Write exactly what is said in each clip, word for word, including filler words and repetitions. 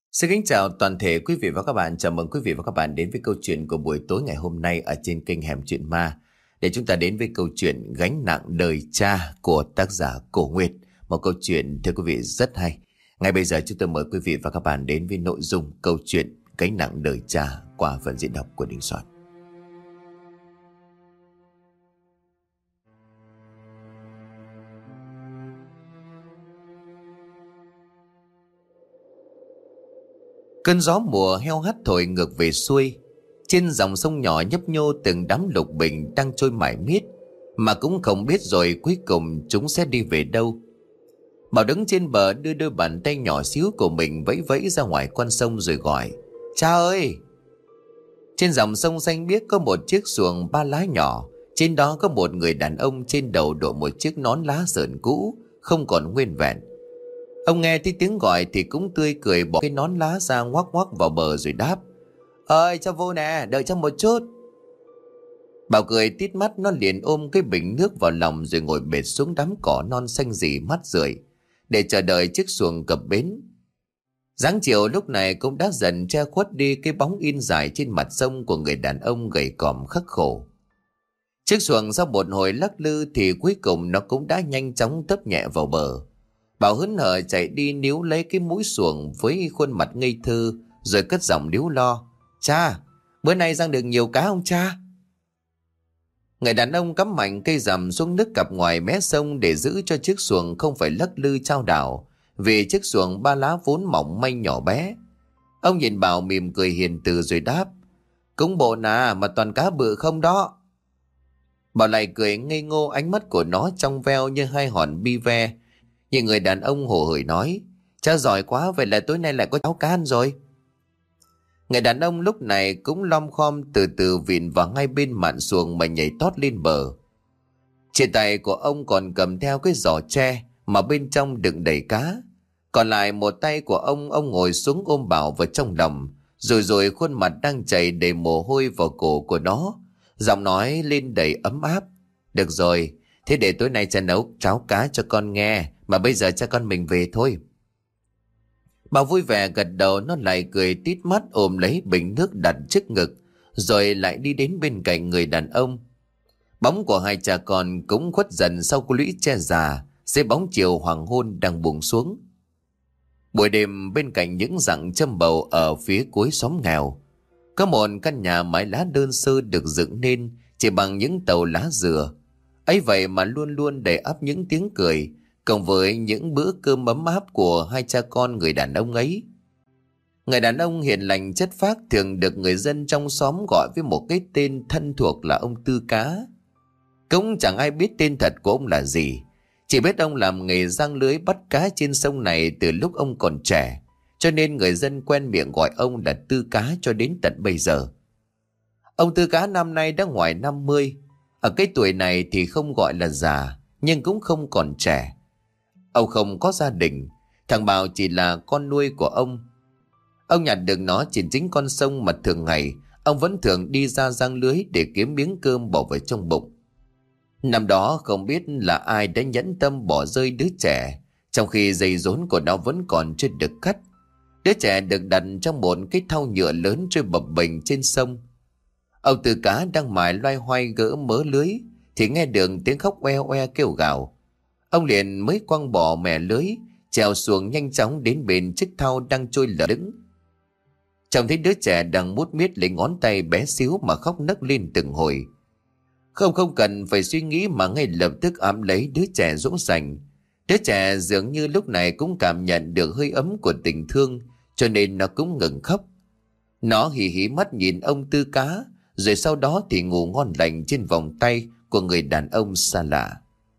Xin kính chào toàn thể quý vị và các bạn. Chào mừng quý vị và các bạn đến với câu chuyện của buổi tối ngày hôm nay ở trên kênh Hẻm Chuyện Ma. Để chúng ta đến với câu chuyện Gánh nặng đời cha của tác giả Cổ Nguyệt. Một câu chuyện thưa quý vị rất hay. Ngay bây giờ chúng tôi mời quý vị và các bạn đến với nội dung câu chuyện Gánh nặng đời cha qua phần diễn đọc của Đình Soạn. Cơn gió mùa heo hắt thổi ngược về xuôi. Trên dòng sông nhỏ nhấp nhô từng đám lục bình đang trôi mải miết, mà cũng không biết rồi cuối cùng chúng sẽ đi về đâu. Bảo đứng trên bờ đưa đôi bàn tay nhỏ xíu của mình vẫy vẫy ra ngoài con sông rồi gọi: "Cha ơi!" Trên dòng sông xanh biếc có một chiếc xuồng ba lá nhỏ. Trên đó có một người đàn ông trên đầu đội một chiếc nón lá sờn cũ, không còn nguyên vẹn. Ông nghe thấy tiếng gọi thì cũng tươi cười bỏ cái nón lá ra ngoắc ngoắc vào bờ rồi đáp: "Ơi, cho vô nè, đợi cho một chút." Bảo cười tít mắt, nó liền ôm cái bình nước vào lòng rồi ngồi bệt xuống đám cỏ non xanh rì mát rượi để chờ đợi chiếc xuồng cập bến. Dáng chiều lúc này cũng đã dần che khuất đi cái bóng in dài trên mặt sông của người đàn ông gầy còm khắc khổ. Chiếc xuồng sau một hồi lắc lư thì cuối cùng nó cũng đã nhanh chóng tấp nhẹ vào bờ. Bảo hớn hở chạy đi níu lấy cái mũi xuồng với khuôn mặt ngây thơ rồi cất giọng líu lo: "Cha, bữa nay giăng được nhiều cá không cha?" Người đàn ông cắm mạnh cây rằm xuống nước cặp ngoài mé sông để giữ cho chiếc xuồng không phải lắc lư chao đảo, vì chiếc xuồng ba lá vốn mỏng manh nhỏ bé. Ông nhìn Bảo mỉm cười hiền từ rồi đáp: "Cũng bộ nà mà toàn cá bự không đó." Bảo lại cười ngây ngô, ánh mắt của nó trong veo như hai hòn bi ve. Nhưng người đàn ông hồ hởi nói: "Cha giỏi quá, vậy là tối nay lại có cháo cá ăn rồi." Người đàn ông lúc này cũng lom khom từ từ vịn vào ngay bên mạn xuồng mà nhảy tót lên bờ. Trên tay của ông còn cầm theo cái giỏ tre mà bên trong đựng đầy cá. Còn lại một tay của ông, ông ngồi xuống ôm Bảo vào trong lòng, rồi rồi khuôn mặt đang chảy đầy mồ hôi vào cổ của nó, giọng nói lên đầy ấm áp: "Được rồi, thế để tối nay cha nấu cháo cá cho con nghe, mà bây giờ cha con mình về thôi." Bảo vui vẻ gật đầu, nó lại cười tít mắt ôm lấy bình nước đặt trước ngực, rồi lại đi đến bên cạnh người đàn ông. Bóng của hai cha con cũng khuất dần sau cái lũy tre già, dưới bóng chiều hoàng hôn đang buông xuống. Buổi đêm bên cạnh những rặng châm bầu ở phía cuối xóm nghèo, có một căn nhà mái lá đơn sơ được dựng nên chỉ bằng những tàu lá dừa. Ấy vậy mà luôn luôn đầy ắp những tiếng cười, cộng với những bữa cơm ấm áp của hai cha con người đàn ông ấy. Người đàn ông hiền lành chất phác thường được người dân trong xóm gọi với một cái tên thân thuộc là ông Tư Cá. Cũng chẳng ai biết tên thật của ông là gì, chỉ biết ông làm nghề giăng lưới bắt cá trên sông này từ lúc ông còn trẻ, cho nên người dân quen miệng gọi ông là Tư Cá cho đến tận bây giờ. Ông Tư Cá năm nay đã ngoài năm mươi. Ở cái tuổi này thì không gọi là già, nhưng cũng không còn trẻ. Ông không có gia đình, thằng Bảo chỉ là con nuôi của ông. Ông nhặt được nó trên chính con sông mà thường ngày ông vẫn thường đi ra giăng lưới để kiếm miếng cơm bỏ vào trong bụng. Năm đó không biết là ai đã nhẫn tâm bỏ rơi đứa trẻ, trong khi dây rốn của nó vẫn còn chưa được cắt. Đứa trẻ được đặt trong một cái thau nhựa lớn trôi bập bềnh trên sông. Ông Tư Cá đang mải loay hoay gỡ mớ lưới thì nghe được tiếng khóc oe oe kêu gào. Ông liền mới quăng bỏ mẻ lưới, trèo xuồng nhanh chóng đến bên chiếc thau đang trôi lơ lửng. Trông thấy đứa trẻ đang mút miết lấy ngón tay bé xíu mà khóc nấc lên từng hồi. Không không cần phải suy nghĩ mà ngay lập tức ẵm lấy đứa trẻ dỗ dành. Đứa trẻ dường như lúc này cũng cảm nhận được hơi ấm của tình thương, cho nên nó cũng ngừng khóc. Nó hí hí mắt nhìn ông Tư Cá, rồi sau đó thì ngủ ngon lành trên vòng tay của người đàn ông xa lạ.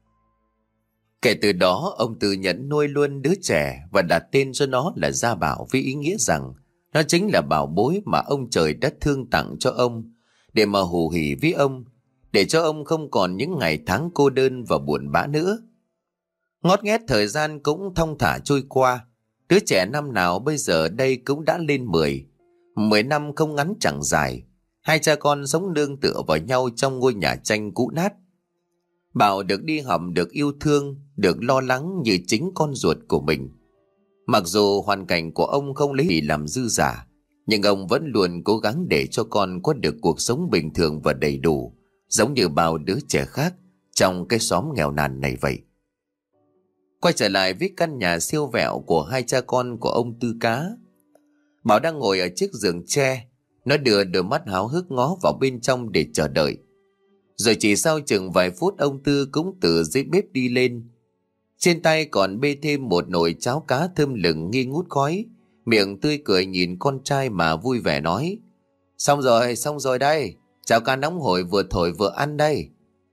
Kể từ đó ông Tư nhận nuôi luôn đứa trẻ và đặt tên cho nó là Gia Bảo, với ý nghĩa rằng nó chính là bảo bối mà ông trời đã thương tặng cho ông, để mà hù hỉ với ông, để cho ông không còn những ngày tháng cô đơn và buồn bã nữa. Ngót nghét thời gian cũng thong thả trôi qua. Đứa trẻ năm nào bây giờ đây cũng đã lên mười. Mười năm không ngắn chẳng dài. Hai cha con sống nương tựa vào nhau trong ngôi nhà tranh cũ nát. Bảo được đi học, được yêu thương, được lo lắng như chính con ruột của mình. Mặc dù hoàn cảnh của ông không lấy gì làm dư giả, nhưng ông vẫn luôn cố gắng để cho con có được cuộc sống bình thường và đầy đủ, giống như bao đứa trẻ khác trong cái xóm nghèo nàn này vậy. Quay trở lại với căn nhà siêu vẹo của hai cha con của ông Tư Cá. Bảo đang ngồi ở chiếc giường tre, nó đưa đôi mắt háo hức ngó vào bên trong để chờ đợi. Rồi chỉ sau chừng vài phút ông Tư cũng từ dưới bếp đi lên. Trên tay còn bê thêm một nồi cháo cá thơm lừng nghi ngút khói, miệng tươi cười nhìn con trai mà vui vẻ nói: Xong rồi, xong rồi đây, cháo cá nóng hổi vừa thổi vừa ăn đây.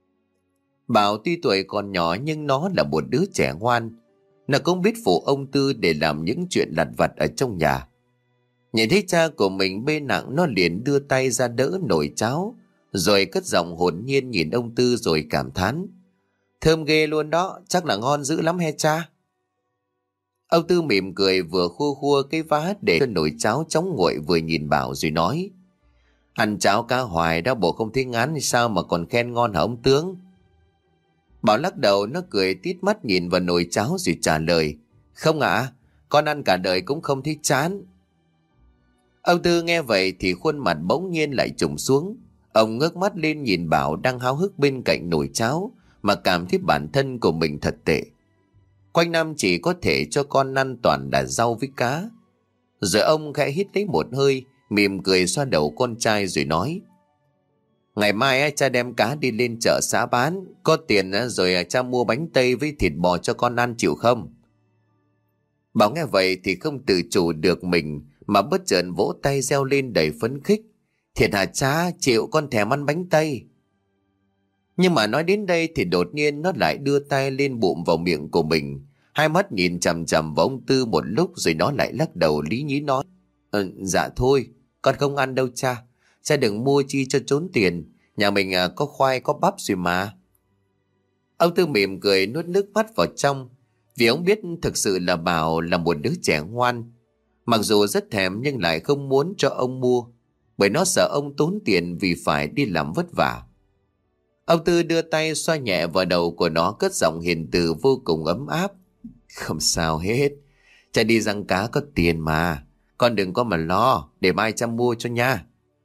Bảo tuy tuổi còn nhỏ nhưng nó là một đứa trẻ ngoan. Nó cũng biết phụ ông Tư để làm những chuyện lặt vặt ở trong nhà. Nhìn thấy cha của mình bê nặng, nó liền đưa tay ra đỡ nồi cháo, rồi cất giọng hồn nhiên nhìn ông Tư rồi cảm thán: Thơm ghê luôn đó, chắc là ngon dữ lắm he cha. Ông Tư mỉm cười vừa khua khua cái vá để cho nồi cháo chóng nguội, vừa nhìn Bảo rồi nói: Ăn cháo cá hoài đó bộ không thấy ngán thì sao mà còn khen ngon hả ông tướng? Bảo lắc đầu, nó cười tít mắt nhìn vào nồi cháo rồi trả lời: Không ạ, à, con ăn cả đời cũng không thấy chán. Ông Tư nghe vậy thì khuôn mặt bỗng nhiên lại trùng xuống. Ông ngước mắt lên nhìn Bảo đang háo hức bên cạnh nồi cháo mà cảm thấy bản thân của mình thật tệ. Quanh năm chỉ có thể cho con ăn toàn là rau với cá. Rồi ông khẽ hít lấy một hơi, mỉm cười xoa đầu con trai rồi nói: Ngày mai cha đem cá đi lên chợ xã bán, có tiền rồi cha mua bánh tây với thịt bò cho con ăn chịu không? Bảo nghe vậy thì không tự chủ được mình mà bất chợt vỗ tay reo lên đầy phấn khích: Thiệt hả cha, chịu, con thèm ăn bánh tây. Nhưng mà nói đến đây thì đột nhiên nó lại đưa tay lên bụm vào miệng của mình, hai mắt nhìn chằm chằm vào ông Tư một lúc rồi nó lại lắc đầu lý nhí nói: ờ, Dạ thôi, con không ăn đâu cha. Cha đừng mua chi cho trốn tiền, nhà mình à, có khoai có bắp rồi mà. Ông Tư mỉm cười nuốt nước mắt vào trong, vì ông biết thực sự là Bảo là một đứa trẻ ngoan. Mặc dù rất thèm nhưng lại không muốn cho ông mua, bởi nó sợ ông tốn tiền vì phải đi làm vất vả. Ông Tư đưa tay xoa nhẹ vào đầu của nó, cất giọng hiền từ vô cùng ấm áp: Không sao hết, cha đi giăng cá có tiền mà, con đừng có mà lo, để mai cha mua cho nha.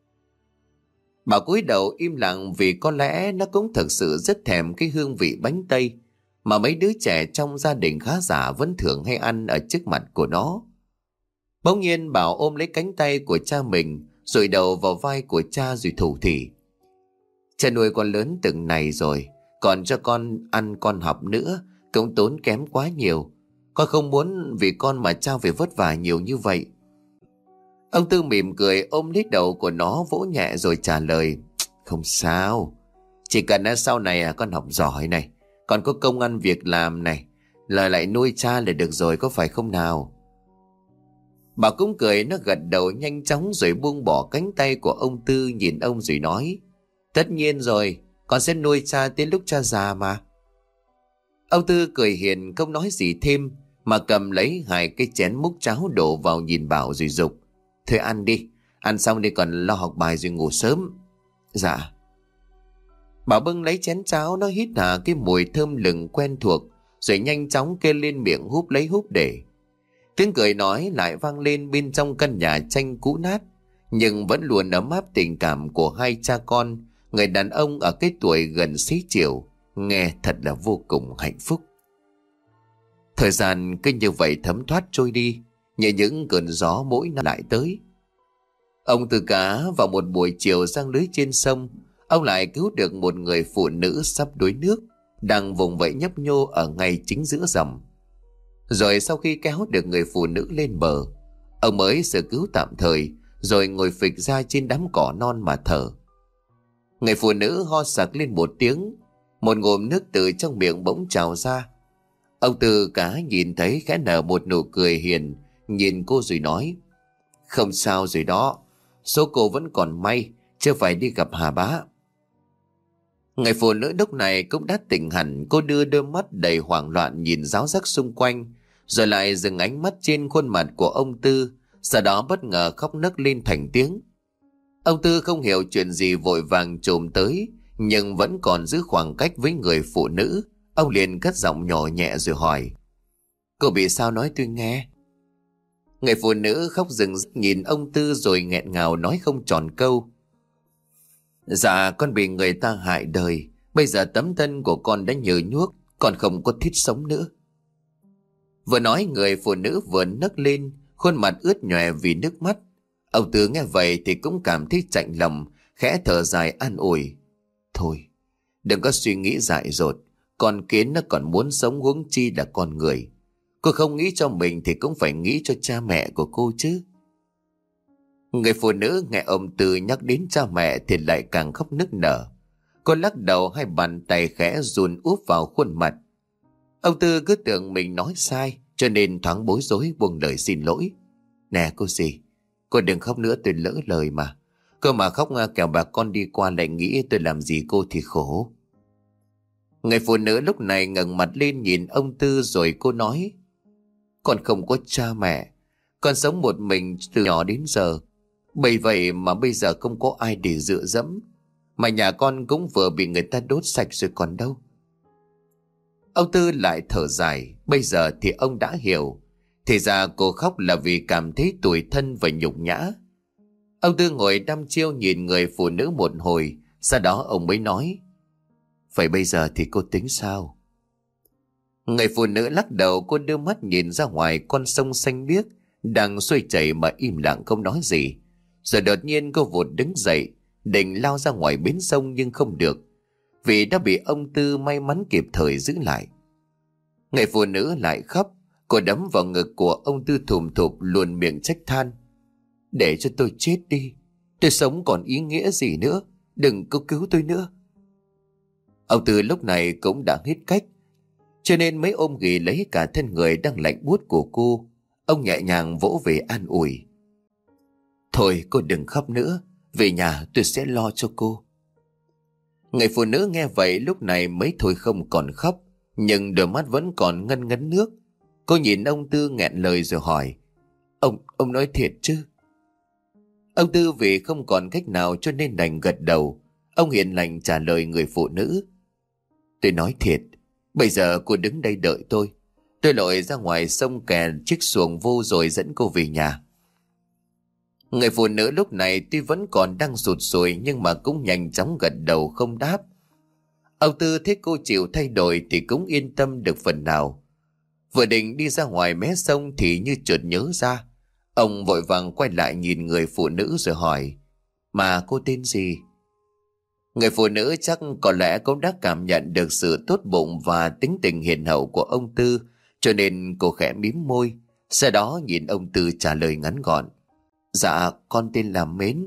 Bảo cúi đầu im lặng, vì có lẽ nó cũng thực sự rất thèm cái hương vị bánh tây mà mấy đứa trẻ trong gia đình khá giả vẫn thường hay ăn ở trước mặt của nó. Bỗng nhiên Bảo ôm lấy cánh tay của cha mình, rồi đầu vào vai của cha rồi thủ thỉ: Cha nuôi con lớn từng này rồi, còn cho con ăn con học nữa cũng tốn kém quá nhiều. Con không muốn vì con mà cha phải vất vả nhiều như vậy. Ông Tư mỉm cười ôm lấy đầu của nó vỗ nhẹ rồi trả lời: Không sao, chỉ cần sau này con học giỏi này, còn có công ăn việc làm này, lời lại nuôi cha là được rồi, có phải không nào? Bà cũng cười, nó gật đầu nhanh chóng rồi buông bỏ cánh tay của ông Tư, nhìn ông rồi nói: Tất nhiên rồi, con sẽ nuôi cha tới lúc cha già mà. Ông Tư cười hiền không nói gì thêm, mà cầm lấy hai cái chén múc cháo đổ vào nhìn Bảo rồi dục: Thôi ăn đi, ăn xong đi còn lo học bài rồi ngủ sớm. Dạ. Bảo bưng lấy chén cháo, nó hít hà cái mùi thơm lừng quen thuộc, rồi nhanh chóng kê lên miệng húp lấy húp để. Tiếng cười nói lại vang lên bên trong căn nhà tranh cũ nát, nhưng vẫn luôn ấm áp tình cảm của hai cha con, người đàn ông ở cái tuổi gần xế chiều, nghe thật là vô cùng hạnh phúc. Thời gian cứ như vậy thấm thoát trôi đi, như những cơn gió mỗi năm lại tới. Ông Tư Cá vào một buổi chiều giăng lưới trên sông, ông lại cứu được một người phụ nữ sắp đuối nước, đang vùng vẫy nhấp nhô ở ngay chính giữa dòng. Rồi sau khi kéo được người phụ nữ lên bờ, ông mới sơ cứu tạm thời, rồi ngồi phịch ra trên đám cỏ non mà thở. Người phụ nữ ho sặc lên một tiếng, một ngụm nước từ trong miệng bỗng trào ra. Ông Tư Cá nhìn thấy khẽ nở một nụ cười hiền, nhìn cô rồi nói: Không sao rồi đó, số cô vẫn còn may, chưa phải đi gặp Hà Bá. Người phụ nữ lúc này cũng đã tỉnh hẳn, cô đưa đôi mắt đầy hoảng loạn nhìn ráo rắc xung quanh, rồi lại dừng ánh mắt trên khuôn mặt của ông Tư, sau đó bất ngờ khóc nấc lên thành tiếng. Ông Tư không hiểu chuyện gì vội vàng chồm tới, nhưng vẫn còn giữ khoảng cách với người phụ nữ. Ông liền cất giọng nhỏ nhẹ rồi hỏi: Cô bị sao nói tôi nghe? Người phụ nữ khóc rừng rức nhìn ông Tư rồi nghẹn ngào nói không tròn câu. Dạ con bị người ta hại đời. Bây giờ tấm thân của con đã nhừ nhuốc, con không có thiết sống nữa. Vừa nói người phụ nữ vừa nấc lên, khuôn mặt ướt nhòe vì nước mắt. Ông Tư nghe vậy thì cũng cảm thấy chạnh lòng, khẽ thở dài an ủi. Thôi, đừng có suy nghĩ dại dột. Con kiến nó còn muốn sống, huống chi là con người. Cô không nghĩ cho mình thì cũng phải nghĩ cho cha mẹ của cô chứ. Người phụ nữ nghe ông Tư nhắc đến cha mẹ thì lại càng khóc nức nở. Cô lắc đầu, hai bàn tay khẽ run úp vào khuôn mặt. Ông Tư cứ tưởng mình nói sai, cho nên thoáng bối rối buông lời xin lỗi. Nè cô dì, cô đừng khóc nữa, tôi lỡ lời mà. Cô mà khóc kẻo bà con đi qua lại nghĩ tôi làm gì cô thì khổ. Người phụ nữ lúc này ngẩng mặt lên nhìn ông Tư rồi cô nói. Con không có cha mẹ, con sống một mình từ nhỏ đến giờ. Bởi vậy mà bây giờ không có ai để dựa dẫm. Mà nhà con cũng vừa bị người ta đốt sạch rồi còn đâu. Ông Tư lại thở dài. Bây giờ thì ông đã hiểu. Thì ra cô khóc là vì cảm thấy tủi thân và nhục nhã. Ông Tư ngồi đăm chiêu nhìn người phụ nữ một hồi. Sau đó ông mới nói. Vậy bây giờ thì cô tính sao? Người phụ nữ lắc đầu, cô đưa mắt nhìn ra ngoài con sông xanh biếc đang xuôi chảy mà im lặng không nói gì. Rồi đột nhiên cô vụt đứng dậy, định lao ra ngoài bến sông nhưng không được, vì đã bị ông Tư may mắn kịp thời giữ lại. Người phụ nữ lại khóc, cô đấm vào ngực của ông Tư thùm thụp luồn miệng trách than. Để cho tôi chết đi, tôi sống còn ý nghĩa gì nữa, đừng có cứu tôi nữa. Ông Tư lúc này cũng đã hết cách, cho nên mới ôm ghì lấy cả thân người đang lạnh buốt của cô. Ông nhẹ nhàng vỗ về an ủi. Thôi cô đừng khóc nữa, về nhà tôi sẽ lo cho cô. Người phụ nữ nghe vậy lúc này mới thôi không còn khóc, nhưng đôi mắt vẫn còn ngân ngấn nước. Cô nhìn ông Tư nghẹn lời rồi hỏi. Ông, ông nói thiệt chứ? Ông Tư vì không còn cách nào cho nên đành gật đầu. Ông hiền lành trả lời người phụ nữ. Tôi nói thiệt, bây giờ cô đứng đây đợi tôi. Tôi lội ra ngoài sông kè chiếc xuồng vô rồi dẫn cô về nhà. Người phụ nữ lúc này tuy vẫn còn đang sụt sùi nhưng mà cũng nhanh chóng gật đầu không đáp. Ông Tư thấy cô chịu thay đổi thì cũng yên tâm được phần nào. Vừa định đi ra ngoài mé sông thì như chợt nhớ ra. Ông vội vàng quay lại nhìn người phụ nữ rồi hỏi. Mà cô tên gì? Người phụ nữ chắc có lẽ cũng đã cảm nhận được sự tốt bụng và tính tình hiền hậu của ông Tư, cho nên cô khẽ mím môi. Sau đó nhìn ông Tư trả lời ngắn gọn. Dạ con tên là Mến.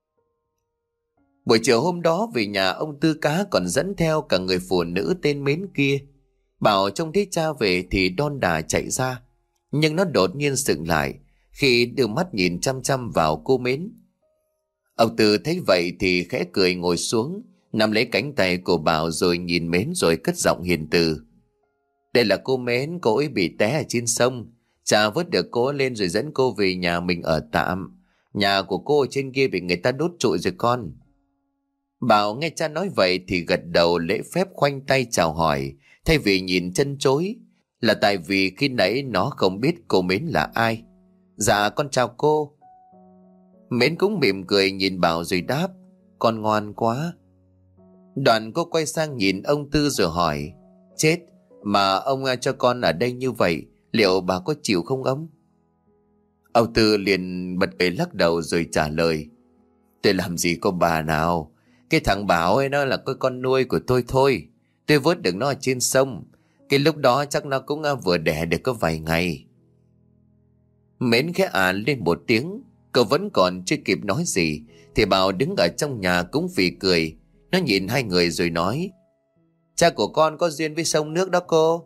Buổi chiều hôm đó về nhà, ông Tư Cá còn dẫn theo cả người phụ nữ tên Mến kia. Bảo trông thấy cha về thì đon đà chạy ra, nhưng nó đột nhiên sững lại khi đưa mắt nhìn chăm chăm vào cô Mến. Ông Tư thấy vậy thì khẽ cười ngồi xuống, nắm lấy cánh tay của Bảo rồi nhìn Mến rồi cất giọng hiền từ. Đây là cô Mến, cô ấy bị té ở trên sông. Cha vớt được cô lên rồi dẫn cô về nhà mình ở tạm. Nhà của cô ở trên kia bị người ta đốt trụi rồi con. Bảo nghe cha nói vậy thì gật đầu lễ phép khoanh tay chào hỏi, thay vì nhìn chân chối. Là tại vì khi nãy nó không biết cô Mến là ai. Dạ con chào cô. Mến cũng mỉm cười nhìn Bảo rồi đáp. Con ngoan quá. Đoạn cô quay sang nhìn ông Tư rồi hỏi. Chết, mà ông cho con ở đây như vậy, liệu bà có chịu không ông? Ông Tư liền bật cười lắc đầu rồi trả lời. Tôi làm gì có bà nào. Cái thằng Bảo ấy nó là cái con nuôi của tôi thôi. Tôi vớt được nó ở trên sông. Cái lúc đó chắc nó cũng vừa đẻ được có vài ngày. Mến khẽ à lên một tiếng. Cậu vẫn còn chưa kịp nói gì thì Bảo đứng ở trong nhà cũng phì cười. Nó nhìn hai người rồi nói. Cha của con có duyên với sông nước đó cô.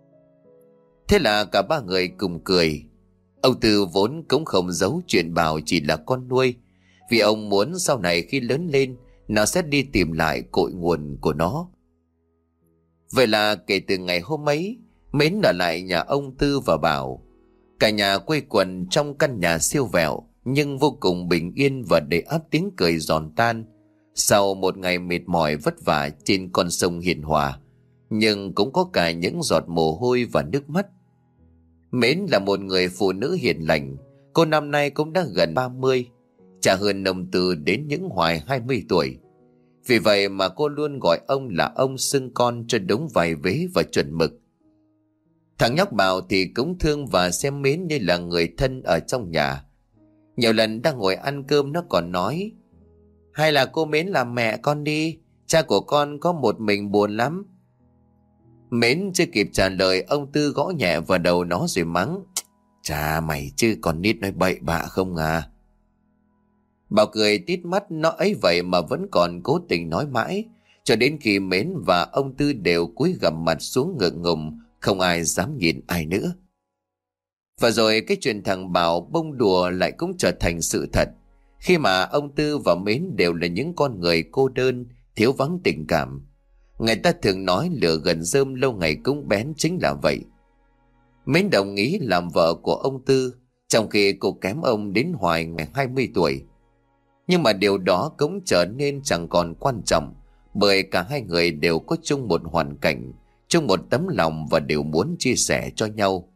Thế là cả ba người cùng cười. Ông Tư vốn cũng không giấu chuyện Bảo chỉ là con nuôi, vì ông muốn sau này khi lớn lên nó sẽ đi tìm lại cội nguồn của nó. Vậy là kể từ ngày hôm ấy, Mến ở lại nhà ông Tư và Bảo. Cả nhà quây quần trong căn nhà siêu vẹo nhưng vô cùng bình yên và đầy ắp tiếng cười giòn tan. Sau một ngày mệt mỏi vất vả trên con sông hiền hòa, nhưng cũng có cả những giọt mồ hôi và nước mắt. Mến là một người phụ nữ hiền lành. Cô năm nay cũng đã gần ba mươi, chả hơn ông Tư đến những hoài hai mươi tuổi. Vì vậy mà cô luôn gọi ông là ông, xưng con cho đúng vài vế và chuẩn mực. Thằng nhóc Bảo thì cũng thương và xem mến như là người thân ở trong nhà. Nhiều lần đang ngồi ăn cơm nó còn nói: hay là cô Mến làm mẹ con đi, cha của con có một mình buồn lắm. Mến chưa kịp trả lời, ông Tư gõ nhẹ vào đầu nó rồi mắng: chà mày chứ, con nít nói bậy bạ không à. Bảo cười tít mắt, nó ấy vậy mà vẫn còn cố tình nói mãi, cho đến khi Mến và ông Tư đều cúi gằm mặt xuống ngượng ngùng, không ai dám nhìn ai nữa. Và rồi cái chuyện thằng Bảo bông đùa lại cũng trở thành sự thật, khi mà ông Tư và Mến đều là những con người cô đơn, thiếu vắng tình cảm. Người ta thường nói lửa gần rơm lâu ngày cũng bén, chính là vậy. Mến đồng ý làm vợ của ông Tư, trong khi cô kém ông đến hoài ngày hai mươi tuổi. Nhưng mà điều đó cũng trở nên chẳng còn quan trọng, bởi cả hai người đều có chung một hoàn cảnh, chung một tấm lòng và đều muốn chia sẻ cho nhau.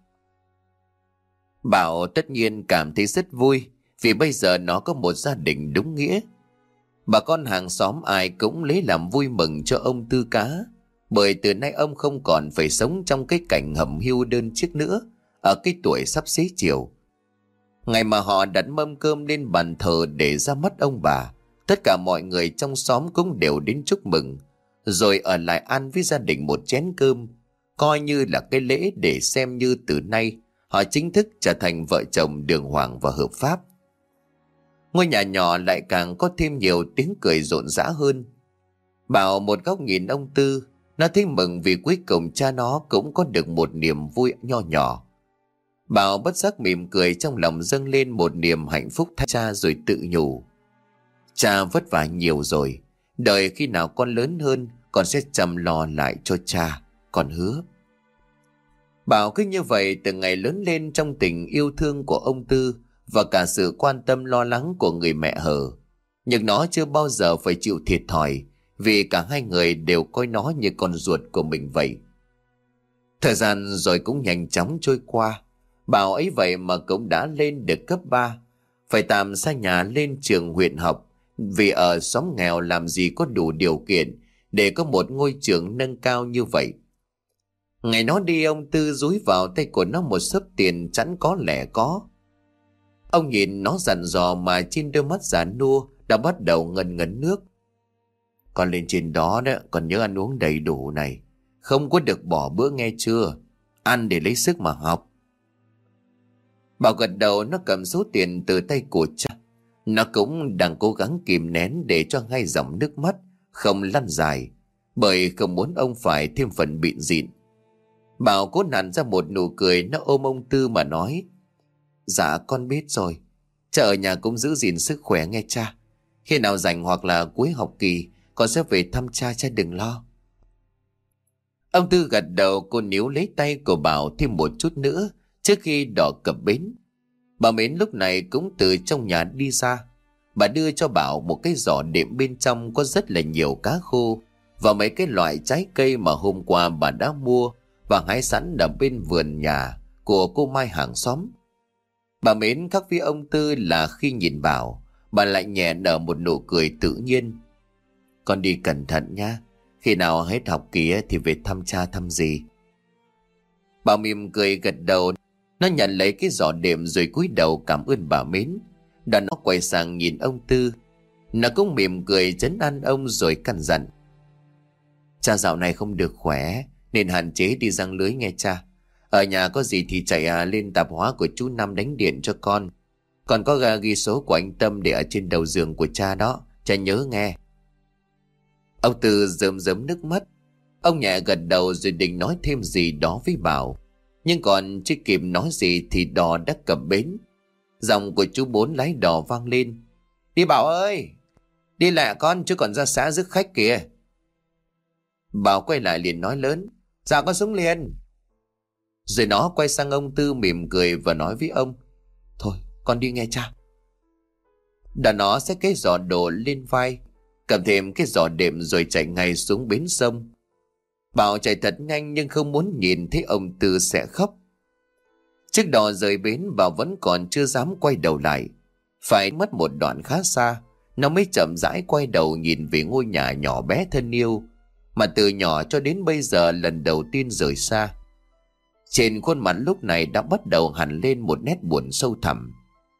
Bảo tất nhiên cảm thấy rất vui, vì bây giờ nó có một gia đình đúng nghĩa. Bà con hàng xóm ai cũng lấy làm vui mừng cho ông Tư cá, bởi từ nay ông không còn phải sống trong cái cảnh hầm hiu đơn chiếc nữa, ở cái tuổi sắp xế chiều. Ngày mà họ đặt mâm cơm lên bàn thờ để ra mắt ông bà, tất cả mọi người trong xóm cũng đều đến chúc mừng, rồi ở lại ăn với gia đình một chén cơm, coi như là cái lễ để xem như từ nay họ chính thức trở thành vợ chồng đường hoàng và hợp pháp. Ngôi nhà nhỏ lại càng có thêm nhiều tiếng cười rộn rã hơn. Bảo một góc nhìn ông Tư, nó thấy mừng vì cuối cùng cha nó cũng có được một niềm vui nho nhỏ. Bảo bất giác mỉm cười, trong lòng dâng lên một niềm hạnh phúc thay cha, rồi tự nhủ: cha vất vả nhiều rồi, đợi khi nào con lớn hơn con sẽ chăm lo lại cho cha, con hứa. Bảo cứ như vậy từ ngày lớn lên trong tình yêu thương của ông Tư và cả sự quan tâm lo lắng của người mẹ hờ. Nhưng nó chưa bao giờ phải chịu thiệt thòi, vì cả hai người đều coi nó như con ruột của mình vậy. Thời gian rồi cũng nhanh chóng trôi qua. Bảo ấy vậy mà cũng đã lên được cấp ba, phải tạm xa nhà lên trường huyện học, vì ở xóm nghèo làm gì có đủ điều kiện để có một ngôi trường nâng cao như vậy. Ngày nó đi, ông Tư dúi vào tay của nó một xấp tiền chẵn có lẻ có. Ông nhìn nó dặn dò mà trên đôi mắt già nua đã bắt đầu ngần ngấn nước. Con lên trên đó đó, còn nhớ ăn uống đầy đủ này, không có được bỏ bữa nghe chưa, ăn để lấy sức mà học. Bảo gật đầu, nó cầm số tiền từ tay của cha. Nó cũng đang cố gắng kìm nén để cho hai dòng nước mắt không lăn dài, bởi không muốn ông phải thêm phần bịn dịn. Bảo cố nặn ra một nụ cười, nó ôm ông Tư mà nói: dạ con biết rồi, cha ở nhà cũng giữ gìn sức khỏe nghe cha. Khi nào rảnh hoặc là cuối học kỳ con sẽ về thăm cha, cha đừng lo. Ông Tư gật đầu. Cô níu lấy tay của Bảo thêm một chút nữa trước khi đò cập bến. Bà Mến lúc này cũng từ trong nhà đi ra. Bà đưa cho Bảo một cái giỏ đệm, bên trong có rất là nhiều cá khô và mấy cái loại trái cây mà hôm qua bà đã mua và hái sẵn ở bên vườn nhà của cô Mai hàng xóm. Bà Mến khác với ông Tư là khi nhìn Bảo, bà lại nhẹ nở một nụ cười tự nhiên. Con đi cẩn thận nha, khi nào hết học kỳ thì về thăm cha thăm dì. Bảo mỉm cười gật đầu. Nó nhận lấy cái giỏ đệm rồi cúi đầu cảm ơn bà Mến. Đoạn nó quay sang nhìn ông Tư. Nó cũng mỉm cười trấn an ông rồi căn dặn: cha dạo này không được khỏe nên hạn chế đi giăng lưới nghe cha. Ở nhà có gì thì chạy à, lên tạp hóa của chú Năm đánh điện cho con. Còn có gà ghi số của anh Tâm để ở trên đầu giường của cha đó, cha nhớ nghe. Ông Tư rơm rớm nước mắt. Ông nhẹ gật đầu rồi định nói thêm gì đó với Bảo, nhưng còn chưa kịp nói gì thì đò đã cập bến. Giọng của chú Bốn lái đò vang lên: đi Bảo ơi, đi lại con, chứ còn ra xã rước khách kìa. Bảo quay lại liền nói lớn: dạ con xuống liền. Rồi nó quay sang ông Tư mỉm cười và nói với ông: thôi con đi nghe cha. Đã nó xách cái giỏ đồ lên vai, cầm thêm cái giỏ đệm rồi chạy ngay xuống bến sông. Bảo chạy thật nhanh nhưng không muốn nhìn thấy ông Tư sẽ khóc. Chiếc đò rời bến Bảo vẫn còn chưa dám quay đầu lại. Phải mất một đoạn khá xa, nó mới chậm rãi quay đầu nhìn về ngôi nhà nhỏ bé thân yêu mà từ nhỏ cho đến bây giờ lần đầu tiên rời xa. Trên khuôn mặt lúc này đã bắt đầu hằn lên một nét buồn sâu thẳm.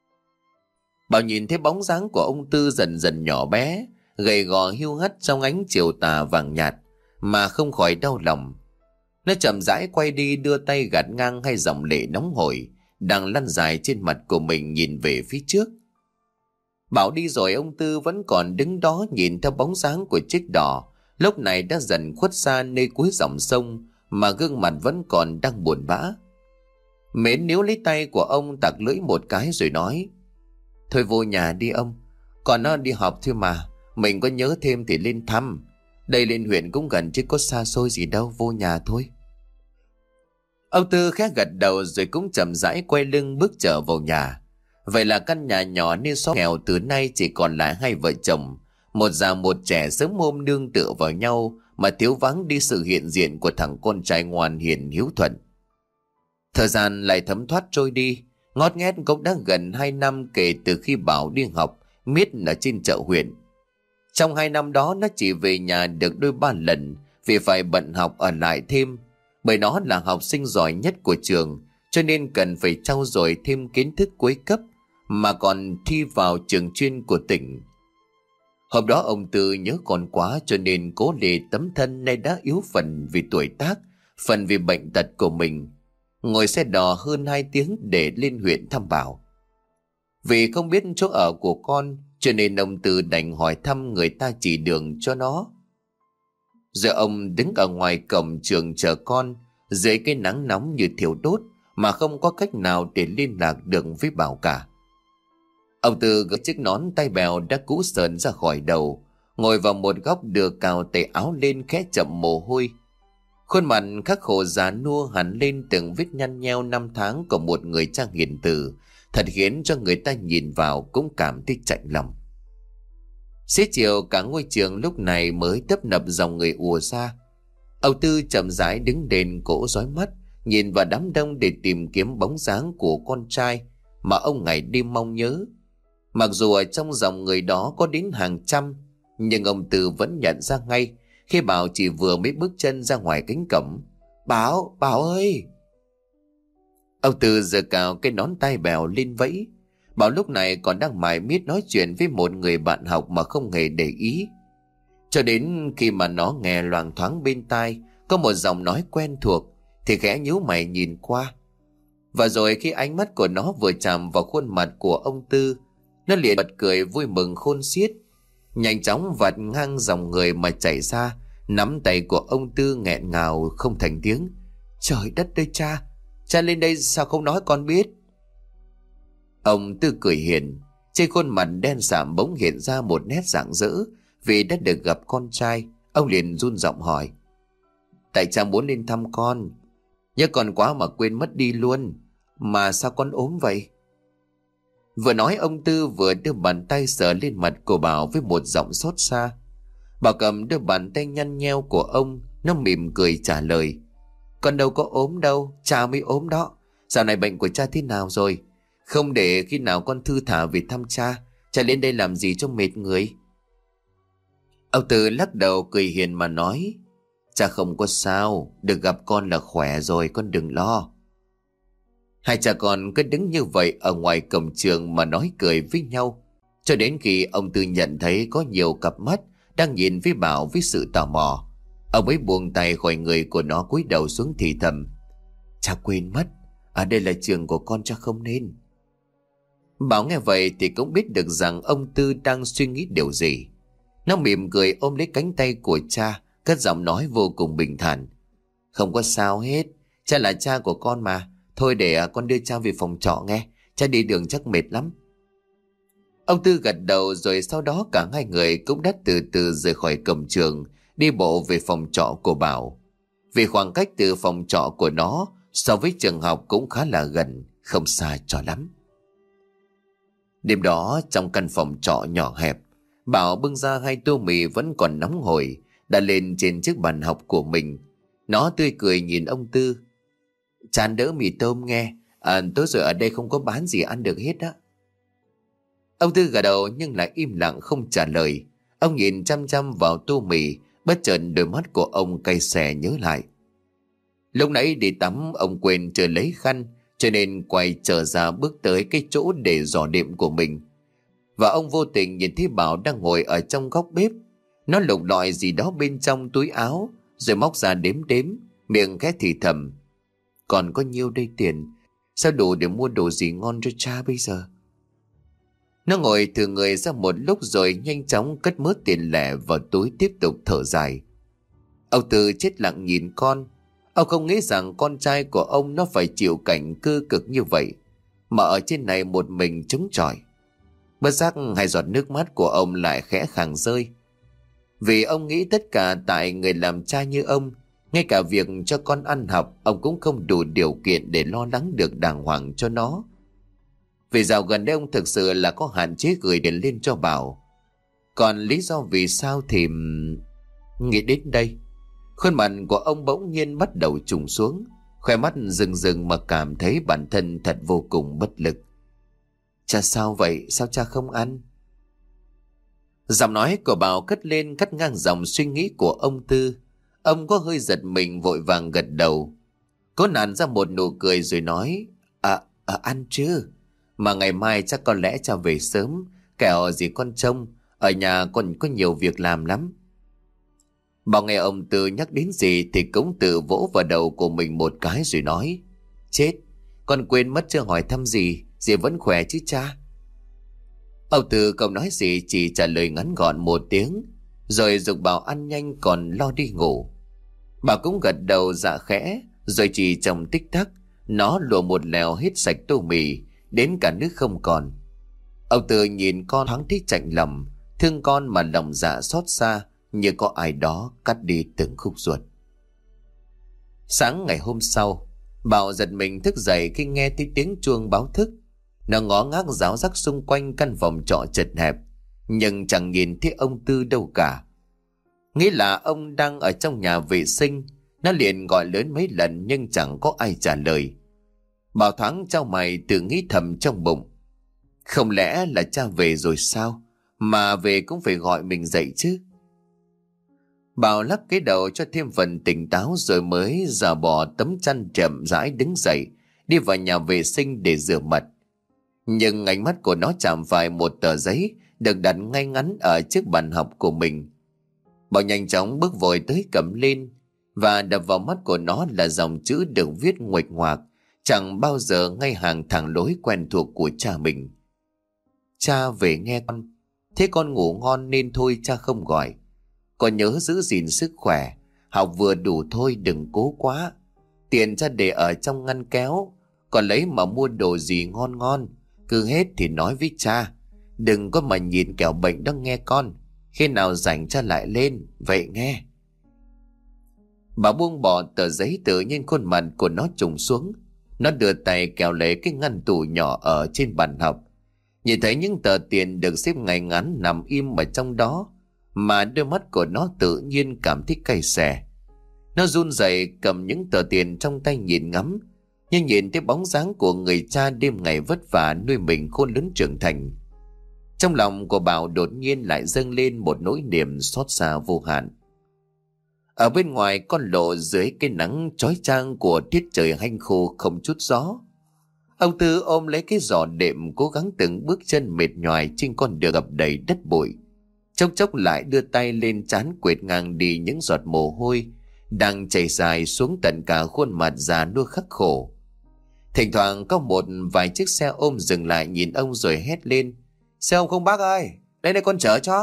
Bảo nhìn thấy bóng dáng của ông Tư dần dần nhỏ bé, gầy gò hiu hắt trong ánh chiều tà vàng nhạt mà không khỏi đau lòng. Nó chậm rãi quay đi, đưa tay gạt ngang hai dòng lệ nóng hổi đang lăn dài trên mặt của mình, nhìn về phía trước. Bảo đi rồi, ông Tư vẫn còn đứng đó nhìn theo bóng dáng của chiếc đò lúc này đã dần khuất xa nơi cuối dòng sông, mà gương mặt vẫn còn đang buồn bã. Mến níu lấy tay của ông, tặc lưỡi một cái rồi nói: Thôi vô nhà đi ông, còn nó đi học thôi mà, mình có nhớ thêm thì lên thăm. Đây lên huyện cũng gần chứ có xa xôi gì đâu, vô nhà thôi. Ông Tư khẽ gật đầu rồi cũng chậm rãi quay lưng bước trở vào nhà. Vậy là căn nhà nhỏ nên xóm nghèo từ nay chỉ còn lại hai vợ chồng, một già một trẻ sớm hôm nương tựa vào nhau mà thiếu vắng đi sự hiện diện của thằng con trai ngoan hiền hiếu thuận. Thời gian lại thấm thoát trôi đi, ngót nghét cũng đã gần hai năm kể từ khi Bảo đi học miết ở trên chợ huyện. Trong hai năm đó nó chỉ về nhà được đôi ba lần vì phải bận học ở lại thêm, bởi nó là học sinh giỏi nhất của trường cho nên cần phải trau dồi thêm kiến thức cuối cấp mà còn thi vào trường chuyên của tỉnh. Hôm đó ông Tư nhớ con quá cho nên cố lê tấm thân nay đã yếu phần vì tuổi tác, phần vì bệnh tật của mình, ngồi xe đò hơn hai tiếng để lên huyện thăm Bảo. Vì không biết chỗ ở của con cho nên ông Tư đành hỏi thăm người ta chỉ đường cho nó. Giờ ông đứng ở ngoài cổng trường chờ con dưới cái nắng nóng như thiêu đốt mà không có cách nào để liên lạc được với Bảo cả. Ông Tư gỡ chiếc nón tay bèo đã cũ sờn ra khỏi đầu, ngồi vào một góc đưa cao tay áo lên khẽ chậm mồ hôi. Khuôn mặt khắc khổ già nua hẳn lên từng vết nhăn nheo năm tháng của một người cha hiền từ, thật khiến cho người ta nhìn vào cũng cảm thấy chạnh lòng. Xế chiều cả ngôi trường lúc này mới tấp nập dòng người ùa ra. Ông Tư chậm rãi đứng đền cổ dõi mắt nhìn vào đám đông để tìm kiếm bóng dáng của con trai mà ông ngày đêm mong nhớ. Mặc dù ở trong dòng người đó có đến hàng trăm, nhưng ông Tư vẫn nhận ra ngay khi Bảo chỉ vừa mới bước chân ra ngoài cánh cổng. Bảo, Bảo ơi! Ông Tư giơ cao cái nón tai bèo lên vẫy. Bảo lúc này còn đang mải miết nói chuyện với một người bạn học mà không hề để ý. Cho đến khi mà nó nghe loáng thoáng bên tai có một giọng nói quen thuộc thì khẽ nhíu mày nhìn qua. Và rồi khi ánh mắt của nó vừa chạm vào khuôn mặt của ông Tư, nó liền bật cười vui mừng khôn xiết, nhanh chóng vạch ngang dòng người mà chạy ra, nắm tay của ông Tư nghẹn ngào không thành tiếng. Trời đất ơi cha! Cha lên đây sao không nói con biết? Ông Tư cười hiền, trên khuôn mặt đen sạm bỗng hiện ra một nét rạng rỡ vì đã được gặp con trai. Ông liền run giọng hỏi: Tại cha muốn lên thăm con, nhớ con quá mà quên mất đi luôn. Mà sao con ốm vậy? Vừa nói ông Tư vừa đưa bàn tay sờ lên mặt của Bảo với một giọng xót xa. Bảo cầm đưa bàn tay nhăn nheo của ông, nó mỉm cười trả lời: Con đâu có ốm đâu, cha mới ốm đó. Dạo này bệnh của cha thế nào rồi? Không để khi nào con thư thả về thăm cha, cha lên đây làm gì cho mệt người? Ông Tư lắc đầu cười hiền mà nói: Cha không có sao, được gặp con là khỏe rồi, con đừng lo. Hai cha con cứ đứng như vậy ở ngoài cổng trường mà nói cười với nhau, cho đến khi ông Tư nhận thấy có nhiều cặp mắt đang nhìn với Bảo với sự tò mò. Ông ấy buông tay khỏi người của nó, cúi đầu xuống thì thầm: Cha quên mất, ở đây là trường của con, cha không nên. Bảo nghe vậy thì cũng biết được rằng ông Tư đang suy nghĩ điều gì. Nó mỉm cười ôm lấy cánh tay của cha, cất giọng nói vô cùng bình thản: Không có sao hết, cha là cha của con mà. Thôi để con đưa cha về phòng trọ nghe, cha đi đường chắc mệt lắm. Ông Tư gật đầu rồi sau đó cả hai người cũng đã từ từ rời khỏi cổng trường, đi bộ về phòng trọ của Bảo. Vì khoảng cách từ phòng trọ của nó so với trường học cũng khá là gần, không xa cho lắm. Đêm đó trong căn phòng trọ nhỏ hẹp, Bảo bưng ra hai tô mì vẫn còn nóng hổi đã lên trên chiếc bàn học của mình. Nó tươi cười nhìn ông Tư: Chán đỡ mì tôm nghe, À, tối rồi ở đây không có bán gì ăn được hết á. Ông Tư gật đầu nhưng lại im lặng không trả lời. Ông nhìn chăm chăm vào tô mì, bất chợt đôi mắt của ông cay xè nhớ lại. Lúc nãy đi tắm ông quên chưa lấy khăn, cho nên quay trở ra bước tới cái chỗ để dò đệm của mình. Và ông vô tình nhìn thấy Bảo đang ngồi ở trong góc bếp. Nó lục lọi gì đó bên trong túi áo, rồi móc ra đếm đếm, miệng khẽ thì thầm. Còn có nhiêu đây tiền, sao đủ để mua đồ gì ngon cho cha bây giờ? Nó ngồi thử người ra một lúc rồi nhanh chóng cất mớ tiền lẻ vào túi, tiếp tục thở dài. Ông Tư chết lặng nhìn con. Ông không nghĩ rằng con trai của ông nó phải chịu cảnh cơ cực như vậy, mà ở trên này một mình chống chọi. Bất giác hai giọt nước mắt của ông lại khẽ khàng rơi. Vì ông nghĩ tất cả tại người làm cha như ông, ngay cả việc cho con ăn học ông cũng không đủ điều kiện để lo lắng được đàng hoàng cho nó. Vì dạo gần đây ông thực sự là có hạn chế gửi điện lên cho Bảo. Còn lý do vì sao thì... Nghĩ đến đây, khuôn mặt của ông bỗng nhiên bắt đầu trùng xuống, khóe mắt rừng rừng mà cảm thấy bản thân thật vô cùng bất lực. Cha sao vậy? Sao cha không ăn? Giọng nói của Bảo cất lên cắt ngang dòng suy nghĩ của ông Tư. Ông có hơi giật mình, vội vàng gật đầu, cố nặn ra một nụ cười rồi nói: À, à ăn chứ. Mà ngày mai chắc có lẽ cha về sớm, kẻo gì con trông, ở nhà còn có nhiều việc làm lắm. Bảo nghe ông Tư nhắc đến gì thì cũng tự vỗ vào đầu của mình một cái rồi nói: Chết, con quên mất chưa hỏi thăm gì, dì vẫn khỏe chứ cha? Ông Tư không nói gì, chỉ trả lời ngắn gọn một tiếng, rồi giục Bảo ăn nhanh còn lo đi ngủ. Bảo cũng gật đầu dạ khẽ, rồi chỉ trong tích tắc, nó lùa một lèo hết sạch tô mì, đến cả nước không còn. Ông Tư nhìn con thoáng thấy chạnh lòng, thương con mà lòng dạ xót xa, như có ai đó cắt đi từng khúc ruột. Sáng ngày hôm sau, Bảo giật mình thức dậy khi nghe thấy tiếng chuông báo thức. Nó ngó ngác ráo rắc xung quanh căn phòng trọ chật hẹp, nhưng chẳng nhìn thấy ông Tư đâu cả. Nghĩ là ông đang ở trong nhà vệ sinh. Nó liền gọi lớn mấy lần nhưng chẳng có ai trả lời. Bảo thoáng chau mày, tự nghĩ thầm trong bụng: Không lẽ là cha về rồi sao? Mà về cũng phải gọi mình dậy chứ. Bảo lắc cái đầu cho thêm phần tỉnh táo, rồi mới giả bỏ tấm chăn chậm rãi đứng dậy, đi vào nhà vệ sinh để rửa mặt. Nhưng ánh mắt của nó chạm phải một tờ giấy được đặt ngay ngắn ở trước bàn học của mình. Bảo nhanh chóng bước vội tới cầm lên, và đập vào mắt của nó là dòng chữ được viết nguệch ngoạc, chẳng bao giờ ngay hàng thẳng lối quen thuộc của cha mình. Cha về nghe con, thế con ngủ ngon nên thôi cha không gọi. Con nhớ giữ gìn sức khỏe, học vừa đủ thôi đừng cố quá. Tiền cha để ở trong ngăn kéo, còn lấy mà mua đồ gì ngon ngon. Cứ hết thì nói với cha, đừng có mà nhìn kẻo bệnh đó nghe con. Khi nào rảnh cha lại lên, vậy nghe. Bà buông bỏ tờ giấy, tự nhiên khuôn mặt của nó trùng xuống. Nó đưa tay kéo lấy cái ngăn tủ nhỏ ở trên bàn học. Nhìn thấy những tờ tiền được xếp ngay ngắn nằm im ở trong đó, mà đôi mắt của nó tự nhiên cảm thấy cay xè. Nó run rẩy cầm những tờ tiền trong tay nhìn ngắm, nhưng nhìn thấy bóng dáng của người cha đêm ngày vất vả nuôi mình khôn lớn trưởng thành. Trong lòng của Bảo đột nhiên lại dâng lên một nỗi niềm xót xa vô hạn. Ở bên ngoài con lộ, dưới cái nắng chói chang của tiết trời hanh khô không chút gió, ông Tư ôm lấy cái giỏ đệm, cố gắng từng bước chân mệt nhoài trên con đường ngập đầy đất bụi. Chốc chốc lại đưa tay lên trán quệt ngang đi những giọt mồ hôi đang chảy dài xuống tận cả khuôn mặt già nua khắc khổ. Thỉnh thoảng có một vài chiếc xe ôm dừng lại nhìn ông rồi hét lên: Xe ôm không bác ơi, đây đây con chở cho.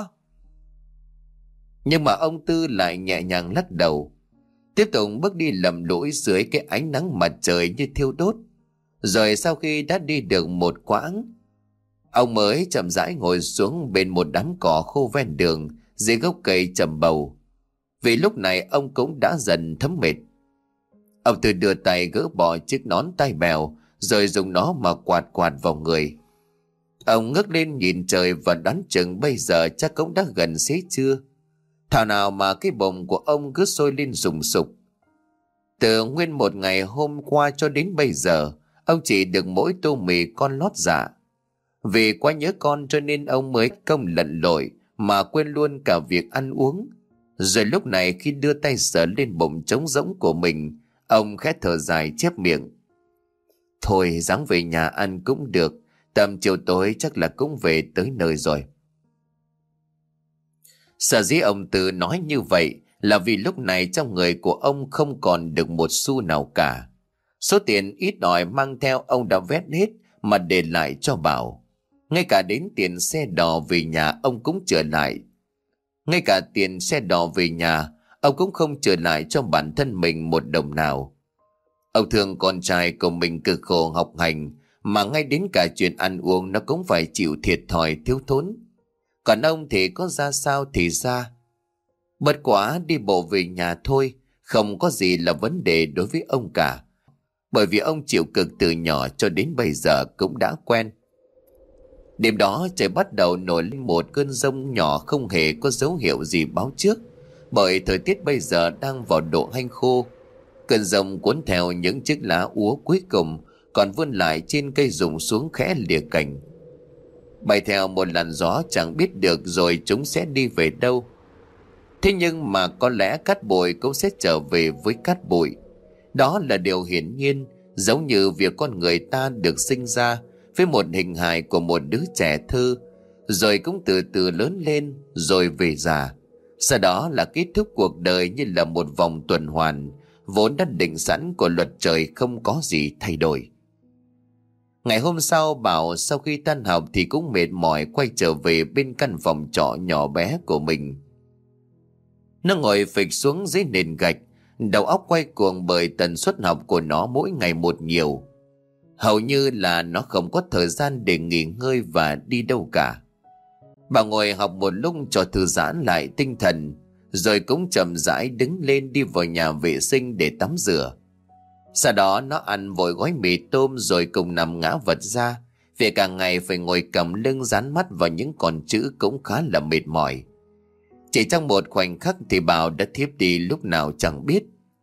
Nhưng mà ông Tư lại nhẹ nhàng lắc đầu, tiếp tục bước đi lầm lũi dưới cái ánh nắng mặt trời như thiêu đốt. Rồi sau khi đã đi được một quãng, ông mới chậm rãi ngồi xuống bên một đám cỏ khô ven đường dưới gốc cây trầm bầu. Vì lúc này ông cũng đã dần thấm mệt. Ông Tư đưa tay gỡ bỏ chiếc nón tai bèo, rồi dùng nó mà quạt quạt vào người. Ông ngước lên nhìn trời và đoán chừng bây giờ chắc cũng đã gần xế trưa. Thảo nào mà cái bụng của ông cứ sôi lên sùng sục. Từ nguyên một ngày hôm qua cho đến bây giờ, ông chỉ được mỗi tô mì con lót dạ. Vì quá nhớ con cho nên ông mới công lận lội mà quên luôn cả việc ăn uống. Rồi lúc này khi đưa tay sờ lên bụng trống rỗng của mình, ông khẽ thở dài chép miệng. Thôi ráng về nhà ăn cũng được, tầm chiều tối chắc là cũng về tới nơi rồi. Sở dĩ ông Tư nói như vậy là vì lúc này trong người của ông không còn được một xu nào cả. Số tiền ít ỏi mang theo ông đã vét hết mà để lại cho Bảo. Ngay cả đến tiền xe đò về nhà ông cũng trở lại. Ngay cả tiền xe đò về nhà ông cũng không trở lại cho bản thân mình một đồng nào. Ông thương con trai của mình cực khổ học hành, mà ngay đến cả chuyện ăn uống nó cũng phải chịu thiệt thòi thiếu thốn. Còn ông thì có ra sao thì ra. Bất quá đi bộ về nhà thôi, không có gì là vấn đề đối với ông cả. Bởi vì ông chịu cực từ nhỏ cho đến bây giờ cũng đã quen. Đêm đó trời bắt đầu nổi lên một cơn giông nhỏ không hề có dấu hiệu gì báo trước. Bởi thời tiết bây giờ đang vào độ hanh khô. Cơn giông cuốn theo những chiếc lá úa cuối cùng còn vươn lại trên cây rụng xuống khẽ lìa cành. Bay theo một làn gió chẳng biết được rồi chúng sẽ đi về đâu. Thế nhưng mà có lẽ cát bụi cũng sẽ trở về với cát bụi. Đó là điều hiển nhiên, giống như việc con người ta được sinh ra với một hình hài của một đứa trẻ thơ, rồi cũng từ từ lớn lên, rồi về già. Sau đó là kết thúc cuộc đời như là một vòng tuần hoàn, vốn đã định sẵn của luật trời không có gì thay đổi. Ngày hôm sau Bảo sau khi tan học thì cũng mệt mỏi quay trở về bên căn phòng trọ nhỏ bé của mình. Nó ngồi phịch xuống dưới nền gạch, đầu óc quay cuồng bởi tần suất học của nó mỗi ngày một nhiều. Hầu như là nó không có thời gian để nghỉ ngơi và đi đâu cả. Bà ngồi học một lúc cho thư giãn lại tinh thần, rồi cũng chậm rãi đứng lên đi vào nhà vệ sinh để tắm rửa. Sau đó nó ăn vội gói mì tôm rồi cùng nằm ngã vật ra, vì cả ngày phải ngồi cầm lưng dán mắt vào những con chữ cũng khá là mệt mỏi. Chỉ trong một khoảnh khắc thì Bảo đã thiếp đi lúc nào chẳng biết.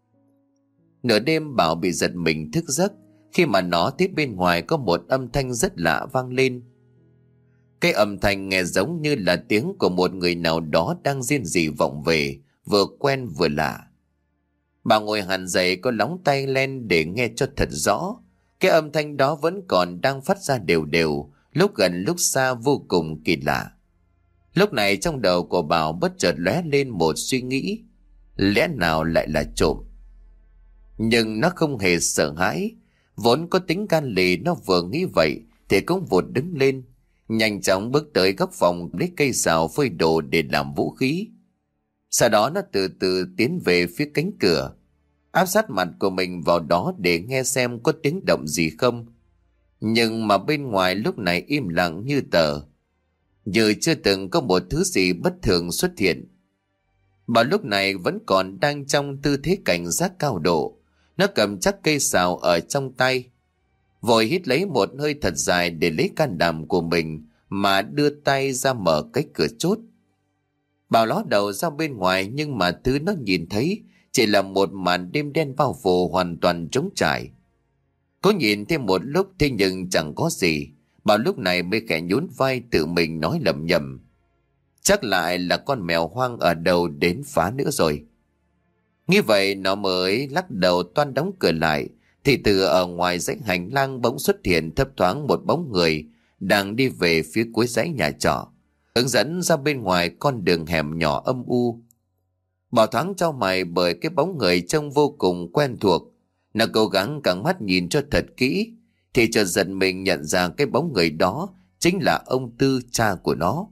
Nửa đêm Bảo bị giật mình thức giấc khi mà nó thấy bên ngoài có một âm thanh rất lạ vang lên. Cái âm thanh nghe giống như là tiếng của một người nào đó đang rên rỉ vọng về, vừa quen vừa lạ. Bà ngồi hẳn dậy có lóng tay lên để nghe cho thật rõ. Cái âm thanh đó vẫn còn đang phát ra đều đều, lúc gần lúc xa vô cùng kỳ lạ. Lúc này trong đầu của Bảo bất chợt lóe lên một suy nghĩ. Lẽ nào lại là trộm? Nhưng nó không hề sợ hãi. Vốn có tính can lì, nó vừa nghĩ vậy thì cũng vụt đứng lên, nhanh chóng bước tới góc phòng lấy cây sào phơi đồ để làm vũ khí. Sau đó nó từ từ tiến về phía cánh cửa, áp sát mặt của mình vào đó để nghe xem có tiếng động gì không. Nhưng mà bên ngoài lúc này im lặng như tờ, như chưa từng có một thứ gì bất thường xuất hiện. Bà lúc này vẫn còn đang trong tư thế cảnh giác cao độ. Nó cầm chắc cây sào ở trong tay, vội hít lấy một hơi thật dài để lấy can đảm của mình mà đưa tay ra mở cái cửa chốt. Bảo ló đầu ra bên ngoài, nhưng mà thứ nó nhìn thấy chỉ là một màn đêm đen bao phủ hoàn toàn trống trải. Có nhìn thêm một lúc thế nhưng chẳng có gì. Bảo lúc này mới khẽ nhún vai tự mình nói lẩm nhẩm. Chắc lại là con mèo hoang ở đầu đến phá nữa rồi. Như vậy nó mới lắc đầu toan đóng cửa lại, thì từ ở ngoài dãy hành lang bỗng xuất hiện thấp thoáng một bóng người đang đi về phía cuối dãy nhà trọ, hướng dẫn ra bên ngoài con đường hẻm nhỏ âm u. Bảo thoáng trao mày bởi cái bóng người trông vô cùng quen thuộc. Nó cố gắng căng mắt nhìn cho thật kỹ, thì chợt giật mình nhận ra cái bóng người đó chính là ông Tư, cha của nó.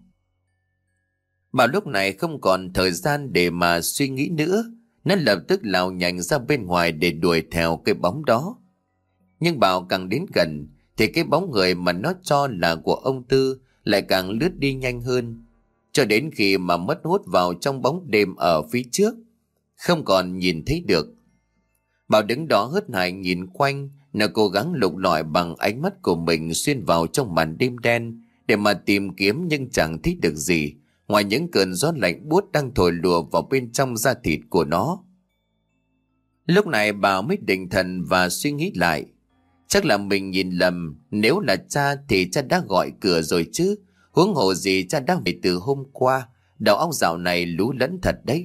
Bảo lúc này không còn thời gian để mà suy nghĩ nữa. Nó lập tức lao nhanh ra bên ngoài để đuổi theo cái bóng đó. Nhưng Bảo càng đến gần thì cái bóng người mà nó cho là của ông Tư lại càng lướt đi nhanh hơn, cho đến khi mà mất hút vào trong bóng đêm ở phía trước, không còn nhìn thấy được. Bảo đứng đó hớt hải nhìn quanh, nó cố gắng lục lọi bằng ánh mắt của mình xuyên vào trong màn đêm đen để mà tìm kiếm, nhưng chẳng thấy được gì ngoài những cơn gió lạnh buốt đang thổi lùa vào bên trong da thịt của nó. Lúc này Bảo mới định thần và suy nghĩ lại. Chắc là mình nhìn lầm, nếu là cha thì cha đã gọi cửa rồi chứ. Huống hồ gì cha đã về từ hôm qua, đầu óc dạo này lú lẫn thật đấy.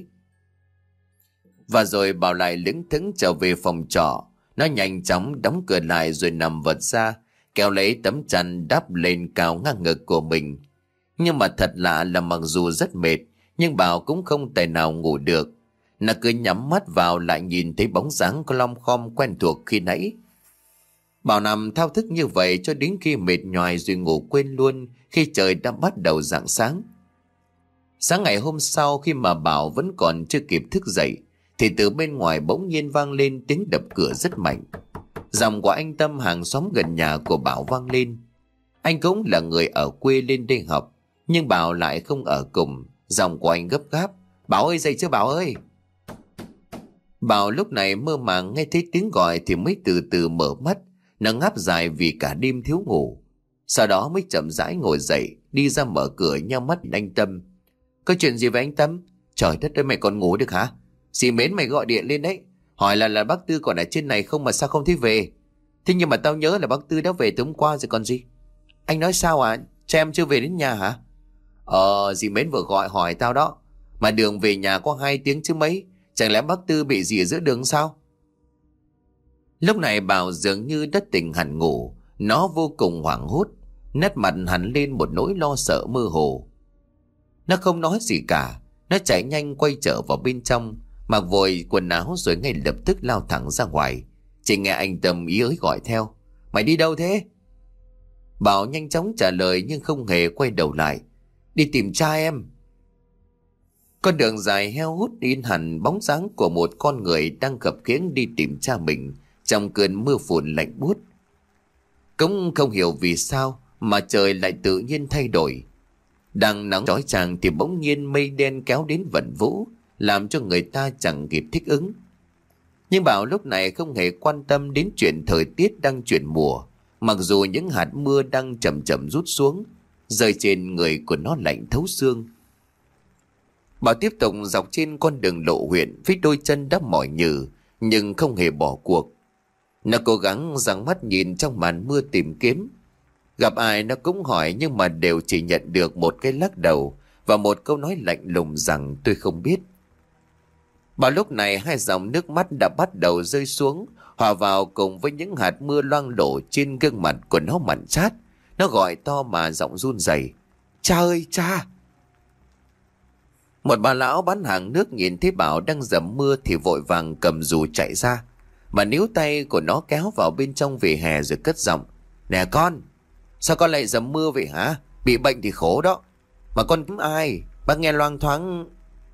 Và rồi Bảo lại lững thững trở về phòng trọ. Nó nhanh chóng đóng cửa lại rồi nằm vật ra, kéo lấy tấm chăn đắp lên cao ngang ngực của mình. Nhưng mà thật lạ là mặc dù rất mệt, nhưng Bảo cũng không tài nào ngủ được. Nó cứ nhắm mắt vào lại nhìn thấy bóng dáng có lom khom quen thuộc khi nãy. Bảo nằm thao thức như vậy cho đến khi mệt nhoài rồi ngủ quên luôn khi trời đã bắt đầu rạng sáng. Sáng ngày hôm sau khi mà Bảo vẫn còn chưa kịp thức dậy, thì từ bên ngoài bỗng nhiên vang lên tiếng đập cửa rất mạnh. Giọng của anh Tâm, hàng xóm gần nhà của Bảo vang lên. Anh cũng là người ở quê lên đây học, nhưng Bảo lại không ở cùng. Giọng của anh gấp gáp: "Bảo ơi, dậy chứ Bảo ơi!" Bảo lúc này mơ màng nghe thấy tiếng gọi thì mới từ từ mở mắt. Nó ngáp dài vì cả đêm thiếu ngủ. Sau đó mới chậm rãi ngồi dậy, đi ra mở cửa nhắm mắt anh Tâm. "Có chuyện gì với anh Tâm?" "Trời đất ơi, mày còn ngủ được hả? Dì Mến mày gọi điện lên đấy, hỏi là là bác Tư còn ở trên này không mà sao không thấy về. Thế nhưng mà tao nhớ là bác Tư đã về từ hôm qua rồi còn gì." "Anh nói sao à? Cha em chưa về đến nhà hả?" Ờ dì Mến vừa gọi hỏi tao đó. Mà đường về nhà có hai tiếng chứ mấy. Chẳng lẽ bác Tư bị gì ở giữa đường sao?" Lúc này Bảo dường như đã tỉnh hẳn ngủ. Nó vô cùng hoảng hốt, nét mặt hẳn lên một nỗi lo sợ mơ hồ. Nó không nói gì cả. Nó chạy nhanh quay trở vào bên trong, mặc vội quần áo rồi ngay lập tức lao thẳng ra ngoài. Chỉ nghe anh Tâm ý ới gọi theo: "Mày đi đâu thế?" Bảo nhanh chóng trả lời nhưng không hề quay đầu lại: "Đi tìm cha em." Con đường dài heo hút in hẳn bóng dáng của một con người đang khập khiễng đi tìm cha mình trong cơn mưa phùn lạnh buốt. Cũng không hiểu vì sao mà trời lại tự nhiên thay đổi. Đang nắng chói chang thì bỗng nhiên mây đen kéo đến vần vũ, làm cho người ta chẳng kịp thích ứng. Nhưng Bảo lúc này không hề quan tâm đến chuyện thời tiết đang chuyển mùa, mặc dù những hạt mưa đang chậm chậm rút xuống, rơi trên người của nó lạnh thấu xương. Bảo tiếp tục dọc trên con đường lộ huyện với đôi chân đã mỏi nhừ nhưng không hề bỏ cuộc. Nó cố gắng giằng mắt nhìn trong màn mưa tìm kiếm. Gặp ai nó cũng hỏi nhưng mà đều chỉ nhận được một cái lắc đầu và một câu nói lạnh lùng rằng tôi không biết. Bảo lúc này hai dòng nước mắt đã bắt đầu rơi xuống, hòa vào cùng với những hạt mưa loang lổ trên gương mặt của nó mặn chát. Nó gọi to mà giọng run rẩy: "Cha ơi cha!" Một bà lão bán hàng nước nhìn thấy Bảo đang dầm mưa thì vội vàng cầm dù chạy ra. Mà níu tay của nó kéo vào bên trong vỉa hè rồi cất giọng: "Nè con, sao con lại dầm mưa vậy hả? Bị bệnh thì khổ đó. Mà con kiếm ai? Bác nghe loang thoáng."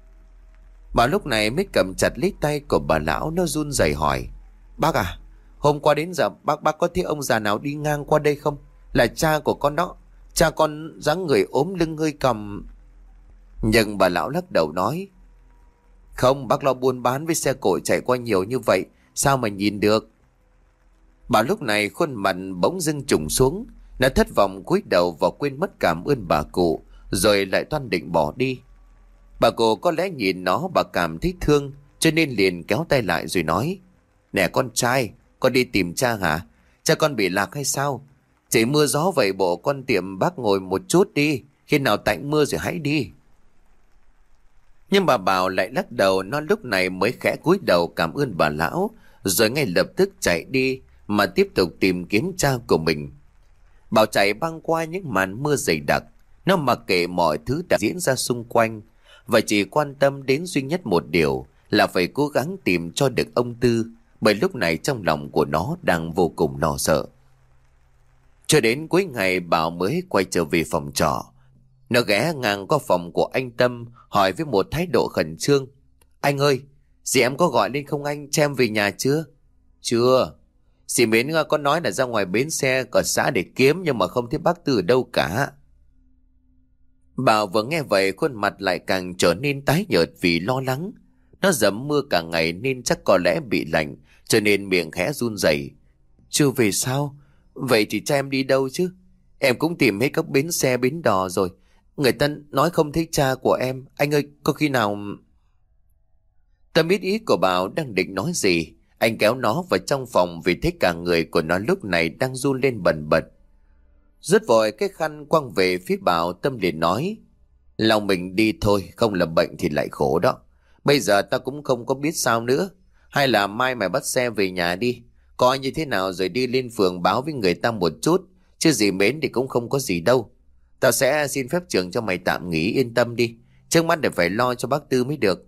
Bà lúc này mới cầm chặt lấy tay của bà lão, nó run rẩy hỏi: "Bác à, hôm qua đến giờ bác bác có thấy ông già nào đi ngang qua đây không? Là cha của con đó. Cha con dáng người ốm lưng hơi còng." Nhưng bà lão lắc đầu nói: "Không, bác lo buôn bán với xe cộ chạy qua nhiều như vậy, sao mà nhìn được." Bà lúc này khuôn mặt bỗng dưng trùng xuống. Nó thất vọng cúi đầu và quên mất cảm ơn bà cụ, rồi lại toan định bỏ đi. Bà cụ có lẽ nhìn nó bà cảm thấy thương, cho nên liền kéo tay lại rồi nói: "Nè con trai, con đi tìm cha hả? Cha con bị lạc hay sao? Chỉ mưa gió vậy bộ con tiệm bác ngồi một chút đi, khi nào tạnh mưa rồi hãy đi." Nhưng bà Bảo lại lắc đầu. Nó lúc này mới khẽ cúi đầu cảm ơn bà lão, rồi ngay lập tức chạy đi mà tiếp tục tìm kiếm cha của mình. Bảo chạy băng qua những màn mưa dày đặc. Nó mặc kệ mọi thứ đã diễn ra xung quanh, và chỉ quan tâm đến duy nhất một điều là phải cố gắng tìm cho được ông Tư, bởi lúc này trong lòng của nó đang vô cùng lo sợ. Cho đến cuối ngày Bảo mới quay trở về phòng trọ. Nó ghé ngang qua phòng của anh Tâm, hỏi với một thái độ khẩn trương: "Anh ơi, dì em có gọi lên không anh? Cho em về nhà chưa?" "Chưa. Dì Mến có nói là ra ngoài bến xe ở xã để kiếm, nhưng mà không thấy bác Tư ở đâu cả." Bảo vừa nghe vậy khuôn mặt lại càng trở nên tái nhợt vì lo lắng. Nó dầm mưa cả ngày nên chắc có lẽ bị lạnh, cho nên miệng khẽ run rẩy. "Chưa về sao? Vậy thì cha em đi đâu chứ? Em cũng tìm hết các bến xe bến đò rồi. Người ta nói không thấy cha của em. Anh ơi, có khi nào..." Tâm biết ý của Bảo đang định nói gì. Anh kéo nó vào trong phòng vì thấy cả người của nó lúc này đang run lên bần bật. Rút vội cái khăn quăng về phía Bảo, Tâm liền nói: lòng mình đi thôi, không là bệnh thì lại khổ đó. Bây giờ ta cũng không có biết sao nữa. Hay là mai mày bắt xe về nhà đi, coi như thế nào rồi đi lên phường báo với người ta một chút. Chứ gì mến thì cũng không có gì đâu. Tao sẽ xin phép trường cho mày tạm nghỉ, yên tâm đi. Trước mắt để phải lo cho bác Tư mới được.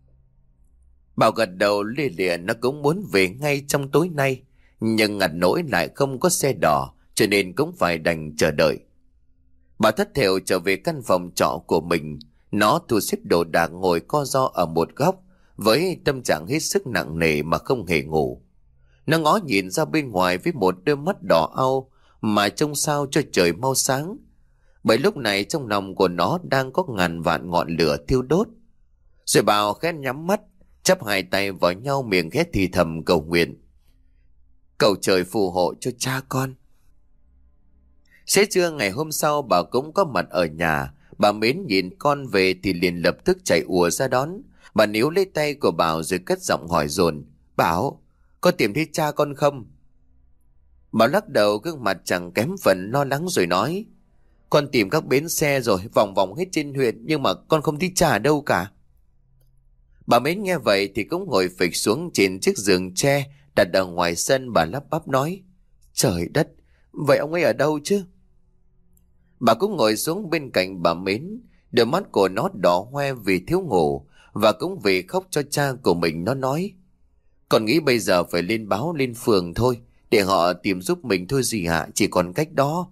Bảo gật đầu lia lịa, nó cũng muốn về ngay trong tối nay. Nhưng ngặt nỗi lại không có xe đỏ, cho nên cũng phải đành chờ đợi. Bà thất thểu trở về căn phòng trọ của mình. Nó thu xếp đồ đạc ngồi co ro ở một góc, với tâm trạng hết sức nặng nề mà không hề ngủ. Nó ngó nhìn ra bên ngoài với một đôi mắt đỏ au mà trông sao cho trời mau sáng. Bởi lúc này trong lòng của nó đang có ngàn vạn ngọn lửa thiêu đốt. Rồi Bảo khẽ nhắm mắt, chắp hai tay vào nhau, miệng khẽ thì thầm cầu nguyện: cầu trời phù hộ cho cha con. Xế trưa ngày hôm sau, bà cũng có mặt ở nhà. Bà Mến nhìn con về thì liền lập tức chạy ùa ra đón. Bà níu lấy tay của Bảo rồi cất giọng hỏi dồn: Bảo, có tìm thấy cha con không? Bảo lắc đầu, gương mặt chẳng kém phần lo lắng rồi nói: con tìm các bến xe rồi, vòng vòng hết trên huyện, nhưng mà con không thấy cha ở đâu cả. Bà Mến nghe vậy thì cũng ngồi phịch xuống trên chiếc giường tre đặt ở ngoài sân. Bà lắp bắp nói: trời đất, vậy ông ấy ở đâu chứ? Bà cũng ngồi xuống bên cạnh bà Mến. Đôi mắt của nó đỏ hoe vì thiếu ngủ, và cũng vì khóc cho cha của mình. Nó nói: con nghĩ bây giờ phải lên báo lên phường thôi, để họ tìm giúp mình thôi gì hả, chỉ còn cách đó.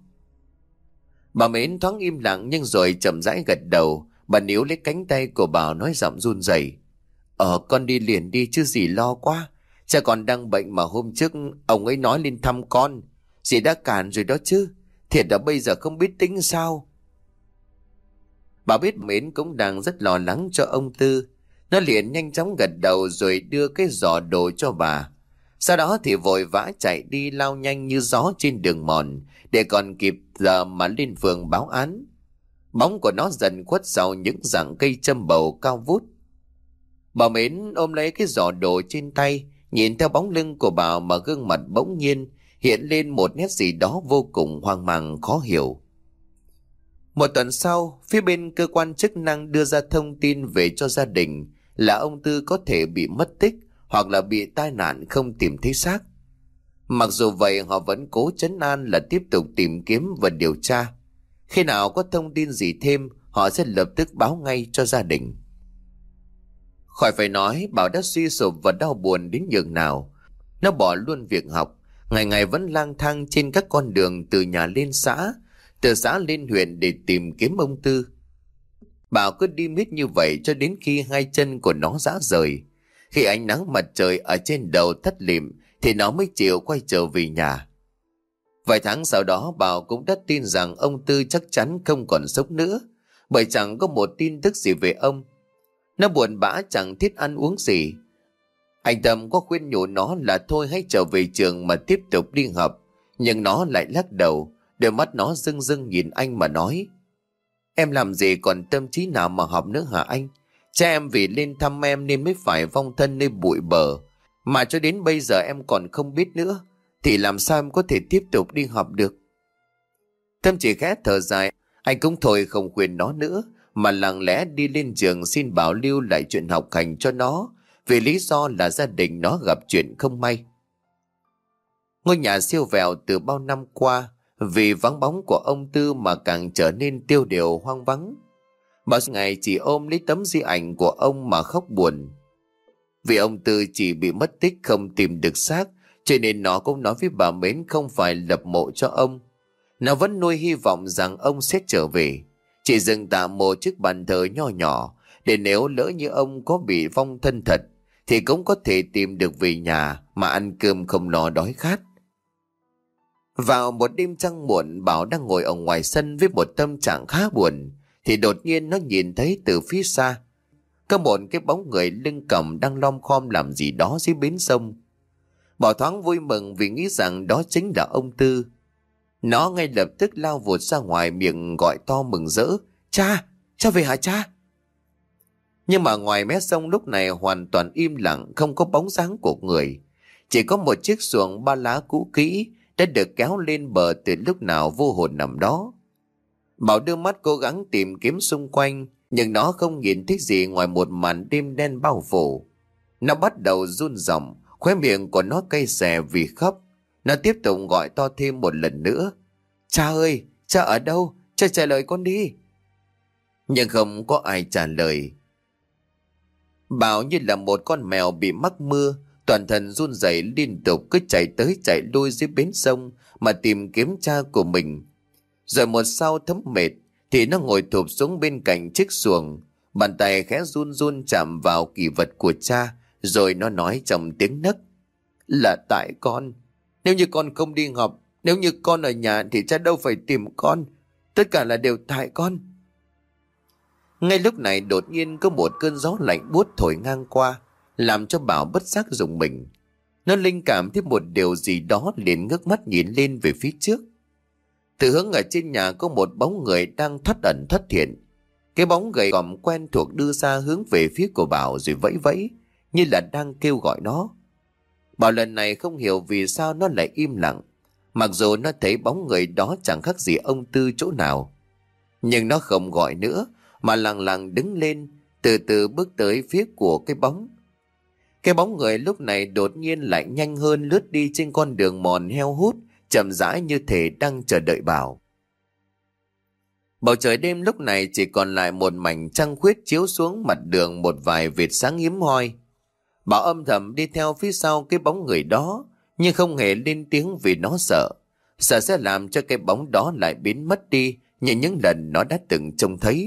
Bà Mến thoáng im lặng nhưng rồi chậm rãi gật đầu. Bà níu lấy cánh tay của Bảo nói giọng run rẩy: Ờ con đi liền đi chứ dì lo quá. Cha còn đang bệnh mà hôm trước ông ấy nói lên thăm con. Dì đã cản rồi đó chứ. Thiệt là bây giờ không biết tính sao. Bà biết Mến cũng đang rất lo lắng cho ông Tư. Nó liền nhanh chóng gật đầu rồi đưa cái giỏ đồ cho bà. Sau đó thì vội vã chạy đi lao nhanh như gió trên đường mòn, để còn kịp giờ mà lên phường báo án. Bóng của nó dần khuất sau những rặng cây châm bầu cao vút. Bà Mến ôm lấy cái giỏ đồ trên tay, nhìn theo bóng lưng của bà mà gương mặt bỗng nhiên hiện lên một nét gì đó vô cùng hoang mang khó hiểu. Một tuần sau, phía bên cơ quan chức năng đưa ra thông tin về cho gia đình là ông Tư có thể bị mất tích hoặc là bị tai nạn không tìm thấy xác. Mặc dù vậy, họ vẫn cố trấn an là tiếp tục tìm kiếm và điều tra. Khi nào có thông tin gì thêm, họ sẽ lập tức báo ngay cho gia đình. Khỏi phải nói, Bảo đã suy sụp và đau buồn đến nhường nào. Nó bỏ luôn việc học, ngày ngày vẫn lang thang trên các con đường từ nhà lên xã, từ xã lên huyện để tìm kiếm ông Tư. Bảo cứ đi miết như vậy cho đến khi hai chân của nó rã rời. Khi ánh nắng mặt trời ở trên đầu thất lịm thì nó mới chịu quay trở về nhà. Vài tháng sau đó, Bảo cũng đã tin rằng ông Tư chắc chắn không còn sống nữa, bởi chẳng có một tin tức gì về ông. Nó buồn bã chẳng thiết ăn uống gì. Anh Tâm có khuyên nhủ nó là thôi hãy trở về trường mà tiếp tục đi học, nhưng nó lại lắc đầu. Đôi mắt nó rưng rưng nhìn anh mà nói: em làm gì còn tâm trí nào mà học nữa hả anh? Cha em vì lên thăm em nên mới phải vong thân nơi bụi bờ, mà cho đến bây giờ em còn không biết nữa, thì làm sao em có thể tiếp tục đi học được? Tâm chỉ khẽ thở dài. Anh cũng thôi không khuyên nó nữa, mà lặng lẽ đi lên trường xin Bảo lưu lại chuyện học hành cho nó, vì lý do là gia đình nó gặp chuyện không may. Ngôi nhà siêu vẹo từ bao năm qua vì vắng bóng của ông Tư mà càng trở nên tiêu điều hoang vắng. Bao ngày chỉ ôm lấy tấm di ảnh của ông mà khóc buồn. Vì ông Tư chỉ bị mất tích không tìm được xác, cho nên nó cũng nói với bà Mến không phải lập mộ cho ông. Nó vẫn nuôi hy vọng rằng ông sẽ trở về, chỉ dừng tạm một chiếc bàn thờ nho nhỏ, để nếu lỡ như ông có bị vong thân thật thì cũng có thể tìm được về nhà mà ăn cơm không lo đói khát. Vào một đêm trăng muộn, Bảo đang ngồi ở ngoài sân với một tâm trạng khá buồn, thì đột nhiên nó nhìn thấy từ phía xa có một cái bóng người lưng còng đang lom khom làm gì đó dưới bến sông. Bảo thoáng vui mừng vì nghĩ rằng đó chính là ông Tư. Nó ngay lập tức lao vụt ra ngoài, miệng gọi to mừng rỡ: cha, cha về hả cha? Nhưng mà ngoài mé sông lúc này hoàn toàn im lặng, không có bóng dáng của người. Chỉ có một chiếc xuồng ba lá cũ kỹ đã được kéo lên bờ từ lúc nào vô hồn nằm đó. Bảo đưa mắt cố gắng tìm kiếm xung quanh, nhưng nó không nhìn thấy gì ngoài một màn đêm đen bao phủ. Nó bắt đầu run rẩy, khóe miệng của nó cay xè vì khóc. Nó tiếp tục gọi to thêm một lần nữa. Cha ơi, cha ở đâu? Cha trả lời con đi. Nhưng không có ai trả lời. Bảo như là một con mèo bị mắc mưa, toàn thân run rẩy liên tục cứ chạy tới chạy lui dưới bến sông mà tìm kiếm cha của mình. Rồi một sau thấm mệt thì nó ngồi thụp xuống bên cạnh chiếc xuồng, bàn tay khẽ run run chạm vào kỷ vật của cha, rồi nó nói trong tiếng nấc. Là tại con. Nếu như con không đi học, nếu như con ở nhà thì cha đâu phải tìm con. Tất cả là đều tại con. Ngay lúc này đột nhiên có một cơn gió lạnh buốt thổi ngang qua, làm cho Bảo bất giác rùng mình. Nó linh cảm thấy một điều gì đó, liền ngước mắt nhìn lên về phía trước. Từ hướng ở trên nhà có một bóng người đang thoát ẩn thoát hiện. Cái bóng gầy còm quen thuộc đưa ra hướng về phía của Bảo rồi vẫy vẫy, như là đang kêu gọi nó. Bảo lần này không hiểu vì sao nó lại im lặng, mặc dù nó thấy bóng người đó chẳng khác gì ông Tư chỗ nào. Nhưng nó không gọi nữa, mà lặng lặng đứng lên, từ từ bước tới phía của cái bóng. Cái bóng người lúc này đột nhiên lại nhanh hơn, lướt đi trên con đường mòn heo hút, chậm rãi như thể đang chờ đợi Bảo. Bầu trời đêm lúc này chỉ còn lại một mảnh trăng khuyết chiếu xuống mặt đường một vài vệt sáng hiếm hoi. Bảo âm thầm đi theo phía sau cái bóng người đó, nhưng không hề lên tiếng vì nó sợ. Sợ sẽ làm cho cái bóng đó lại biến mất đi như những lần nó đã từng trông thấy.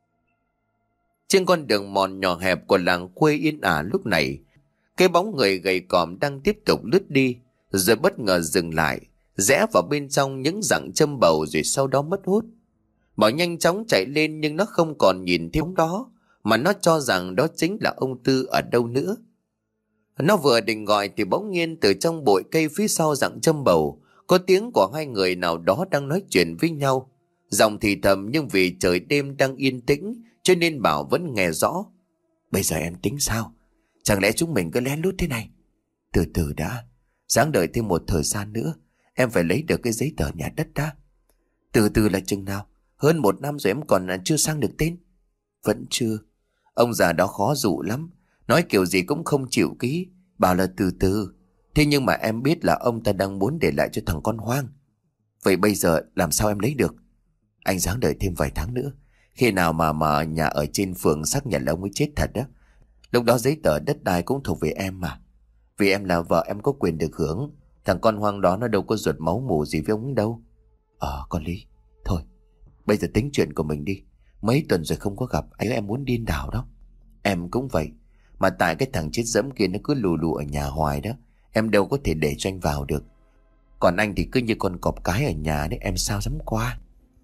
Trên con đường mòn nhỏ hẹp của làng quê yên ả lúc này, cái bóng người gầy còm đang tiếp tục lướt đi, rồi bất ngờ dừng lại, rẽ vào bên trong những rặng châm bầu rồi sau đó mất hút. Bảo nhanh chóng chạy lên, nhưng nó không còn nhìn thấy bóng đó, mà nó cho rằng đó chính là ông Tư ở đâu nữa. Nó vừa định gọi thì bỗng nhiên từ trong bụi cây phía sau rặng châm bầu có tiếng của hai người nào đó đang nói chuyện với nhau. Giọng thì thầm, nhưng vì trời đêm đang yên tĩnh cho nên Bảo vẫn nghe rõ. Bây giờ em tính sao? Chẳng lẽ chúng mình cứ lén lút thế này? Từ từ đã, ráng đợi thêm một thời gian nữa, em phải lấy được cái giấy tờ nhà đất đã. Từ từ là chừng nào? Hơn một năm rồi em còn chưa sang được tên. Vẫn chưa. Ông già đó khó dụ lắm, nói kiểu gì cũng không chịu ký, bảo là từ từ. Thế nhưng mà em biết là ông ta đang muốn để lại cho thằng con hoang. Vậy bây giờ làm sao em lấy được? Anh ráng đợi thêm vài tháng nữa. Khi nào mà mà nhà ở trên phường xác nhận là ông ấy chết thật đó, lúc đó giấy tờ đất đai cũng thuộc về em mà. Vì em là vợ em có quyền được hưởng. Thằng con hoang đó nó đâu có ruột máu mủ gì với ông ấy đâu. Ờ con Lý, thôi bây giờ tính chuyện của mình đi. Mấy tuần rồi không có gặp, anh em muốn điên đảo đó. Em cũng vậy. Mà tại cái thằng chết dẫm kia nó cứ lù lù ở nhà hoài đó, em đâu có thể để cho anh vào được. Còn anh thì cứ như con cọp cái ở nhà đấy, em sao dám qua.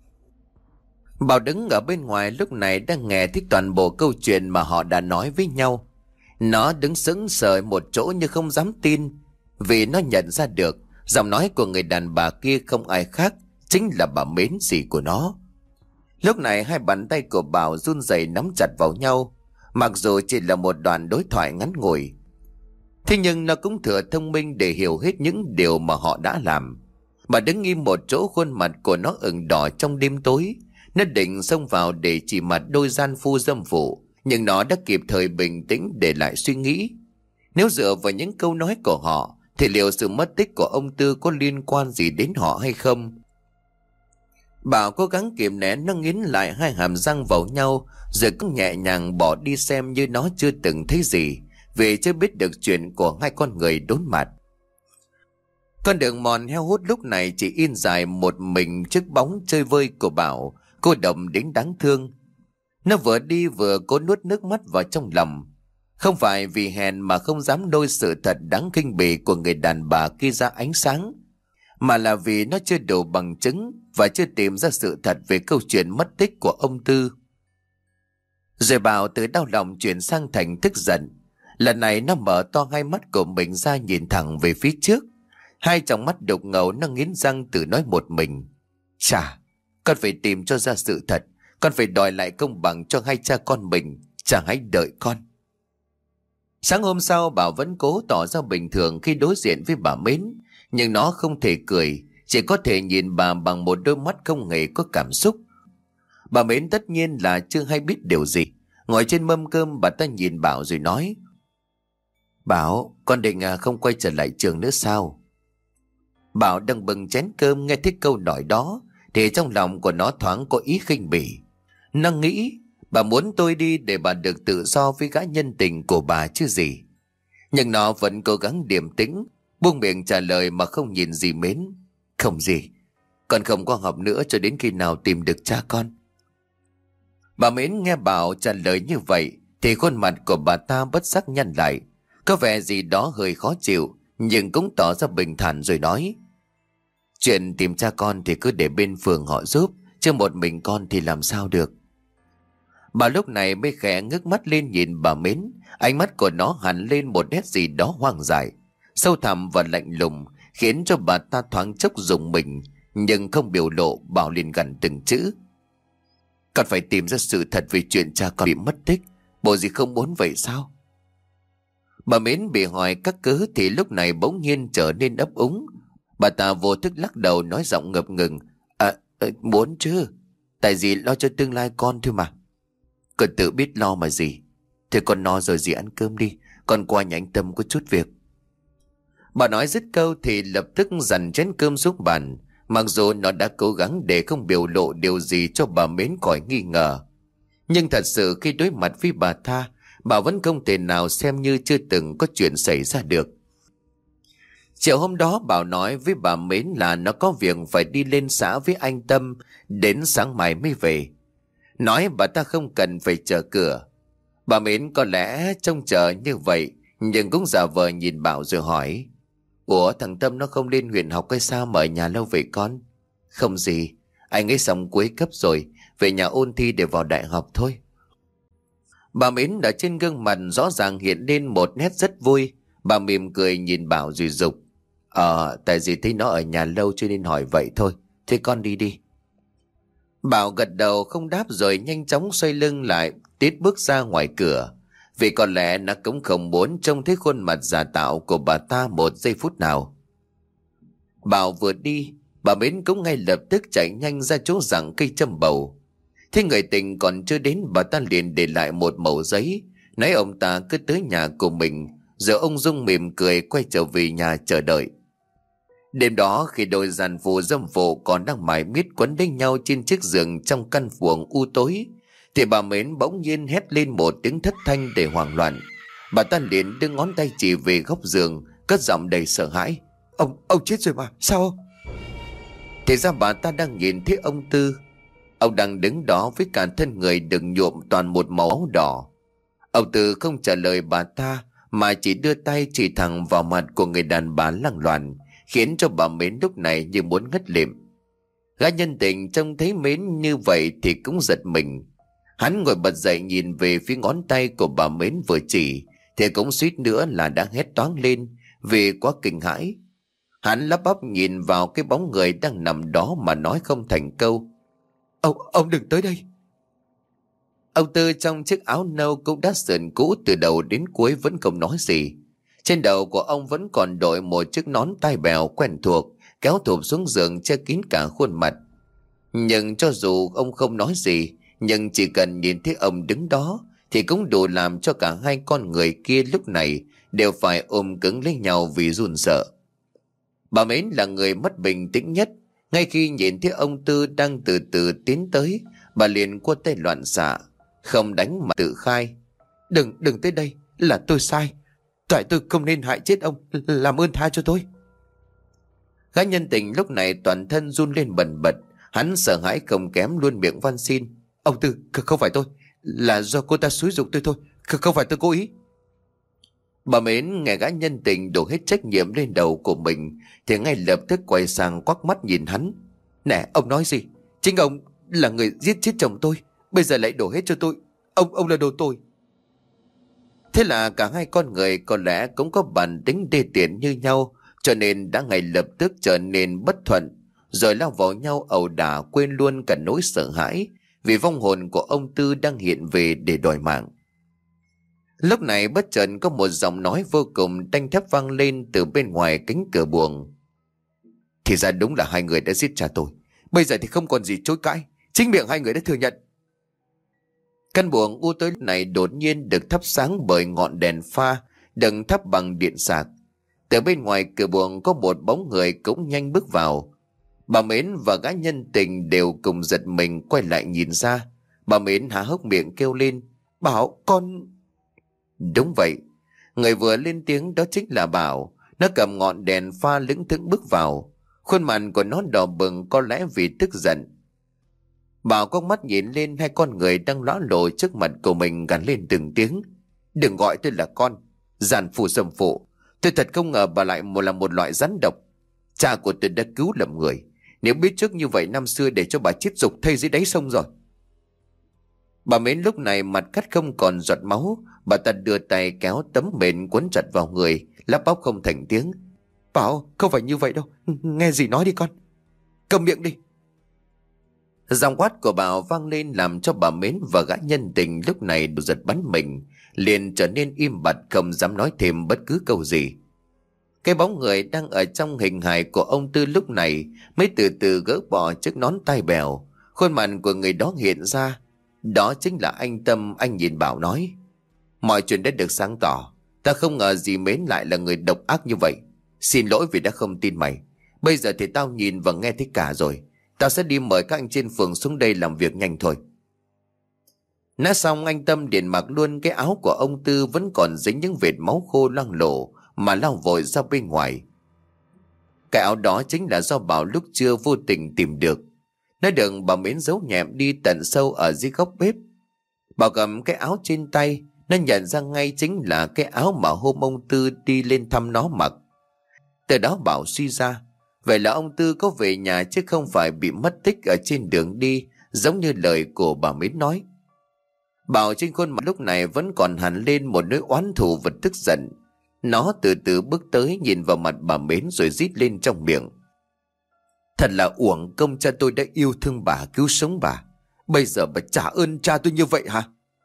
Bảo đứng ở bên ngoài lúc này đang nghe thấy toàn bộ câu chuyện mà họ đã nói với nhau. Nó đứng sững sờ một chỗ như không dám tin, vì nó nhận ra được giọng nói của người đàn bà kia không ai khác, chính là bà Mến dì của nó. Lúc này hai bàn tay của Bảo run rẩy nắm chặt vào nhau, mặc dù chỉ là một đoạn đối thoại ngắn ngủi. Thế nhưng nó cũng thừa thông minh để hiểu hết những điều mà họ đã làm. Bà đứng im một chỗ, khuôn mặt của nó ửng đỏ trong đêm tối. Nó định xông vào để chỉ mặt đôi gian phu dâm phụ, nhưng nó đã kịp thời bình tĩnh để lại suy nghĩ. Nếu dựa vào những câu nói của họ thì liệu sự mất tích của ông Tư có liên quan gì đến họ hay không? Bảo cố gắng kiềm nén, nó nghiến lại hai hàm răng vào nhau, rồi cũng nhẹ nhàng bỏ đi xem như nó chưa từng thấy gì, vì chưa biết được chuyện của hai con người đốn mặt. Con đường mòn heo hút lúc này chỉ in dài một mình chiếc bóng chơi vơi của Bảo, cô đồng đến đáng thương. Nó vừa đi vừa cố nuốt nước mắt vào trong lòng. Không phải vì hèn mà không dám lôi sự thật đáng khinh bỉ của người đàn bà kia ra ánh sáng, mà là vì nó chưa đủ bằng chứng và chưa tìm ra sự thật về câu chuyện mất tích của ông Tư. Rồi Bảo từ đau lòng chuyển sang thành tức giận. Lần này nó mở to hai mắt của mình ra, nhìn thẳng về phía trước. Hai tròng mắt đục ngầu, nó nghiến răng tự nói một mình. Chà, con phải tìm cho ra sự thật. Con phải đòi lại công bằng cho hai cha con mình. Chả hãy đợi con. Sáng hôm sau Bảo vẫn cố tỏ ra bình thường khi đối diện với bà Mến, nhưng nó không thể cười, chỉ có thể nhìn bà bằng một đôi mắt không hề có cảm xúc. Bà Mến tất nhiên là chưa hay biết điều gì. Ngồi trên mâm cơm, bà ta nhìn Bảo rồi nói: Bảo, con định à, không quay trở lại trường nữa sao? Bảo đang bưng chén cơm, nghe thấy câu nói đó thì trong lòng của nó thoáng có ý khinh bỉ. Nó nghĩ bà muốn tôi đi để bà được tự do với gã nhân tình của bà chứ gì. Nhưng nó vẫn cố gắng điềm tĩnh, buông miệng trả lời mà không nhìn dì Mến: Không gì, con không có học nữa cho đến khi nào tìm được cha con. Bà Mến nghe Bảo trả lời như vậy thì khuôn mặt của bà ta bất giác nhăn lại, có vẻ gì đó hơi khó chịu, nhưng cũng tỏ ra bình thản rồi nói: Chuyện tìm cha con thì cứ để bên phường họ giúp, chứ một mình con thì làm sao được. Bà lúc này mới khẽ ngước mắt lên nhìn bà Mến. Ánh mắt của nó hằn lên một nét gì đó hoang dại, sâu thẳm và lạnh lùng, khiến cho bà ta thoáng chốc rùng mình, nhưng không biểu lộ. Bảo liền gằn từng chữ: Con phải tìm ra sự thật về chuyện cha con bị mất tích. Bộ gì không muốn vậy sao? Bà Mến bị hỏi các cớ thì lúc này bỗng nhiên trở nên ấp úng. Bà ta vô thức lắc đầu, nói giọng ngập ngừng: À, à muốn chứ. Tại gì lo cho tương lai con thôi mà. Con tự biết lo mà gì. Thế con no rồi dì ăn cơm đi, con qua nhà anh Tâm có chút việc. Bà nói dứt câu thì lập tức dằn chén cơm xuống bàn. Mặc dù nó đã cố gắng để không biểu lộ điều gì cho bà Mến khỏi nghi ngờ, nhưng thật sự khi đối mặt với bà ta, bà vẫn không thể nào xem như chưa từng có chuyện xảy ra được. Chiều hôm đó Bảo nói với bà Mến là nó có việc phải đi lên xã với anh Tâm, đến sáng mai mới về. Nói bà ta không cần phải chờ cửa. Bà Mến có lẽ trông chờ như vậy, nhưng cũng giả vờ nhìn Bảo rồi hỏi: Ủa, thằng Tâm nó không lên huyện học hay sao mà ở nhà lâu vậy con? Không gì, anh ấy xong cuối cấp rồi, về nhà ôn thi để vào đại học thôi. Bà Mến ở trên gương mặt rõ ràng hiện lên một nét rất vui. Bà mỉm cười nhìn Bảo rồi dục: Ờ, tại vì thấy nó ở nhà lâu cho nên hỏi vậy thôi. Thế con đi đi. Bảo gật đầu không đáp rồi nhanh chóng xoay lưng lại, tiến bước ra ngoài cửa. Vì có lẽ nó cũng không muốn trông thấy khuôn mặt giả tạo của bà ta một giây phút nào. Bảo vừa đi, bà Mến cũng ngay lập tức chạy nhanh ra chỗ giảng cây châm bầu. Thế người tình còn chưa đến, bà ta liền để lại một mẩu giấy, nói ông ta cứ tới nhà của mình, rồi ông Dung mỉm cười quay trở về nhà chờ đợi. Đêm đó khi đôi giàn phụ dâm phụ còn đang mải miết quấn đánh nhau trên chiếc giường trong căn buồng u tối, thì bà Mến bỗng nhiên hét lên một tiếng thất thanh để hoảng loạn. Bà ta liền đưa ngón tay chỉ về góc giường, cất giọng đầy sợ hãi: Ông, ông chết rồi mà, sao? Thì ra bà ta đang nhìn thấy ông Tư. Ông đang đứng đó với cả thân người đừng nhuộm toàn một màu áo đỏ. Ông Tư không trả lời bà ta, mà chỉ đưa tay chỉ thẳng vào mặt của người đàn bà lăng loàn, khiến cho bà Mến lúc này như muốn ngất lịm. Gã nhân tình trông thấy Mến như vậy thì cũng giật mình. Hắn ngồi bật dậy nhìn về phía ngón tay của bà Mến vừa chỉ, thì cũng suýt nữa là đã hét toáng lên vì quá kinh hãi. Hắn lắp bắp nhìn vào cái bóng người đang nằm đó mà nói không thành câu: Ông, ông đừng tới đây. Ông Tư trong chiếc áo nâu cũng đã sờn cũ từ đầu đến cuối vẫn không nói gì. Trên đầu của ông vẫn còn đội một chiếc nón tai bèo quen thuộc, kéo thụp xuống giường che kín cả khuôn mặt. Nhưng cho dù ông không nói gì, nhưng chỉ cần nhìn thấy ông đứng đó thì cũng đủ làm cho cả hai con người kia lúc này đều phải ôm cứng lấy nhau vì run sợ. Bà Mến là người mất bình tĩnh nhất. Ngay khi nhìn thấy ông Tư đang từ từ tiến tới, bà liền quơ tay loạn xạ, không đánh mà tự khai: Đừng, đừng tới đây, là tôi sai. Tại tôi không nên hại chết ông, làm ơn tha cho tôi. Gã nhân tình lúc này toàn thân run lên bần bật. Hắn sợ hãi không kém luôn miệng van xin: Ông Tư, không phải tôi, là do cô ta xúi giục tôi thôi, không phải tôi cố ý. Bà Mến nghe gã nhân tình đổ hết trách nhiệm lên đầu của mình thì ngay lập tức quay sang quắc mắt nhìn hắn: Nè, ông nói gì? Chính ông là người giết chết chồng tôi, bây giờ lại đổ hết cho tôi. Ông ông là đồ tồi. Thế là cả hai con người có lẽ cũng có bản tính đê tiện như nhau, cho nên đã ngay lập tức trở nên bất thuận, rồi lao vào nhau ẩu đả, quên luôn cả nỗi sợ hãi vì vong hồn của ông Tư đang hiện về để đòi mạng. Lúc này bất chợt có một giọng nói vô cùng đanh thép vang lên từ bên ngoài cánh cửa buồng. Thì ra đúng là hai người đã giết cha tôi. Bây giờ thì không còn gì chối cãi. Chính miệng hai người đã thừa nhận. Căn buồng u tối này đột nhiên được thắp sáng bởi ngọn đèn pha đựng thắp bằng điện sạc. Từ bên ngoài cửa buồng có một bóng người cũng nhanh bước vào. Bà Mến và gã nhân tình đều cùng giật mình quay lại nhìn ra. Bà Mến há hốc miệng kêu lên. Bảo con... Đúng vậy. Người vừa lên tiếng đó chính là Bảo. Nó cầm ngọn đèn pha lững thững bước vào. Khuôn mặt của nó đỏ bừng, có lẽ vì tức giận. Bảo con mắt nhìn lên hai con người đang lõa lộ trước mặt của mình, gằn lên từng tiếng. Đừng gọi tôi là con. Giàn phù sầm phụ. Tôi thật không ngờ bà lại một là một loại rắn độc. Cha của tôi đã cứu lầm người. Nếu biết trước như vậy năm xưa để cho bà chết dục thây dưới đáy sông rồi. Bà Mến lúc này mặt cắt không còn giọt máu. Bà ta đưa tay kéo tấm mền quấn chặt vào người, lắp bắp không thành tiếng. Bảo không phải như vậy đâu. Nghe gì nói đi con. Cầm miệng đi. Giọng quát của Bảo vang lên làm cho bà Mến và gã nhân tình lúc này đều giật bắn mình, liền trở nên im bặt không dám nói thêm bất cứ câu gì. Cái bóng người đang ở trong hình hài của ông Tư lúc này mới từ từ gỡ bỏ chiếc nón tai bèo. Khuôn mặt của người đó hiện ra. Đó chính là anh Tâm. Anh nhìn Bảo nói. Mọi chuyện đã được sáng tỏ. Ta không ngờ dì Mến lại là người độc ác như vậy. Xin lỗi vì đã không tin mày. Bây giờ thì tao nhìn và nghe thấy cả rồi. Tao sẽ đi mời các anh trên phường xuống đây làm việc nhanh thôi. Nói xong anh Tâm liền mặc luôn cái áo của ông Tư vẫn còn dính những vệt máu khô loang lổ mà lao vội ra bên ngoài. Cái áo đó chính là do Bảo lúc trưa vô tình tìm được. Nó được bà Mến giấu nhẹm đi tận sâu ở dưới góc bếp. Bảo cầm cái áo trên tay, nó nhận ra ngay chính là cái áo mà hôm ông Tư đi lên thăm nó mặc. Từ đó Bảo suy ra, vậy là ông Tư có về nhà chứ không phải bị mất tích ở trên đường đi, giống như lời của bà Mến nói. Bảo trên khuôn mặt lúc này vẫn còn hằn lên một nỗi oán thù và tức giận. Nó từ từ bước tới nhìn vào mặt bà Mến rồi rít lên trong miệng. Thật là uổng công cha tôi đã yêu thương bà, cứu sống bà. Bây giờ bà trả ơn cha tôi như vậy hả?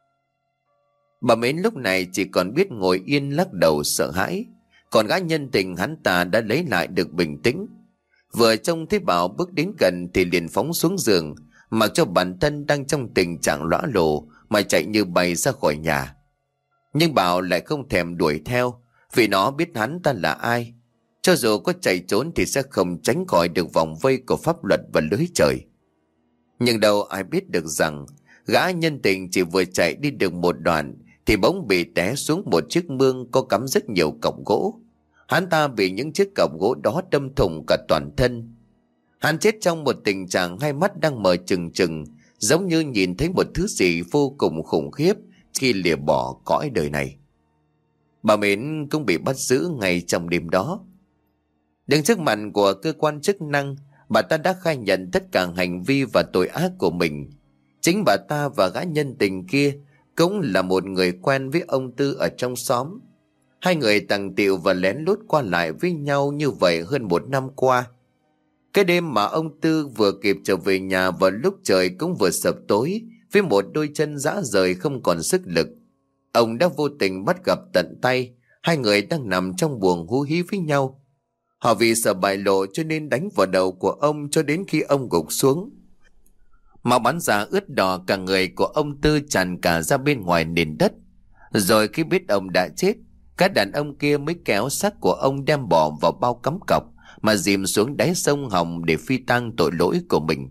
Bà Mến lúc này chỉ còn biết ngồi yên lắc đầu sợ hãi. Còn gã nhân tình hắn ta đã lấy lại được bình tĩnh. Vừa trông thấy Bảo bước đến gần thì liền phóng xuống giường, mặc cho bản thân đang trong tình trạng lõa lồ mà chạy như bay ra khỏi nhà. Nhưng Bảo lại không thèm đuổi theo, vì nó biết hắn ta là ai. Cho dù có chạy trốn thì sẽ không tránh khỏi được vòng vây của pháp luật và lưới trời. Nhưng đâu ai biết được rằng gã nhân tình chỉ vừa chạy đi được một đoạn thì bỗng bị té xuống một chiếc mương có cắm rất nhiều cọc gỗ. Hắn ta bị những chiếc cọc gỗ đó đâm thủng cả toàn thân. Hắn chết trong một tình trạng hai mắt đang mở trừng trừng, giống như nhìn thấy một thứ gì vô cùng khủng khiếp khi lìa bỏ cõi đời này. Bà Mến cũng bị bắt giữ ngay trong đêm đó. Đứng trước mặt của cơ quan chức năng, bà ta đã khai nhận tất cả hành vi và tội ác của mình. Chính bà ta và gã nhân tình kia cũng là một người quen với ông Tư ở trong xóm. Hai người tằng tiệu và lén lút qua lại với nhau như vậy hơn một năm qua. Cái đêm mà ông Tư vừa kịp trở về nhà vào lúc trời cũng vừa sập tối, với một đôi chân rã rời không còn sức lực, ông đã vô tình bắt gặp tận tay hai người đang nằm trong buồng hú hí với nhau. Họ vì sợ bại lộ cho nên đánh vào đầu của ông cho đến khi ông gục xuống. Máu bắn ra ướt đỏ cả người của ông Tư tràn cả ra bên ngoài nền đất. Rồi khi biết ông đã chết, các đàn ông kia mới kéo xác của ông đem bỏ vào bao cắm cọc mà dìm xuống đáy sông Hồng để phi tang tội lỗi của mình.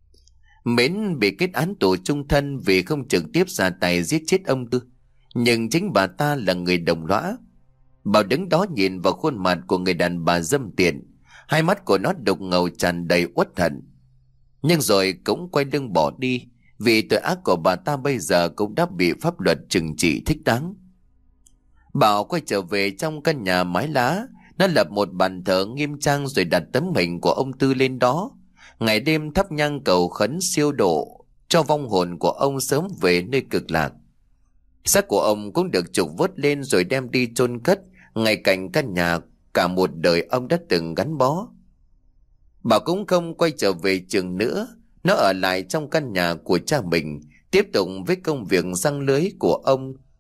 Mến bị kết án tù chung thân vì không trực tiếp ra tay giết chết ông Tư, nhưng chính bà ta là người đồng lõa. Bảo đứng đó nhìn vào khuôn mặt của người đàn bà dâm tiện, hai mắt của nó đục ngầu tràn đầy uất hận. Nhưng rồi cũng quay lưng bỏ đi, vì tội ác của bà ta bây giờ cũng đã bị pháp luật trừng trị thích đáng. Bảo quay trở về trong căn nhà mái lá. Nó lập một bàn thờ nghiêm trang rồi đặt tấm hình của ông Tư lên đó, ngày đêm thắp nhang cầu khấn siêu độ cho vong hồn của ông sớm về nơi cực lạc. Xác của ông cũng được trục vớt lên rồi đem đi chôn cất ngay cạnh căn nhà cả một đời ông đã từng gắn bó. Bảo cũng không quay trở về trường nữa. Nó ở lại trong căn nhà của cha mình, tiếp tục với công việc giăng lưới của ông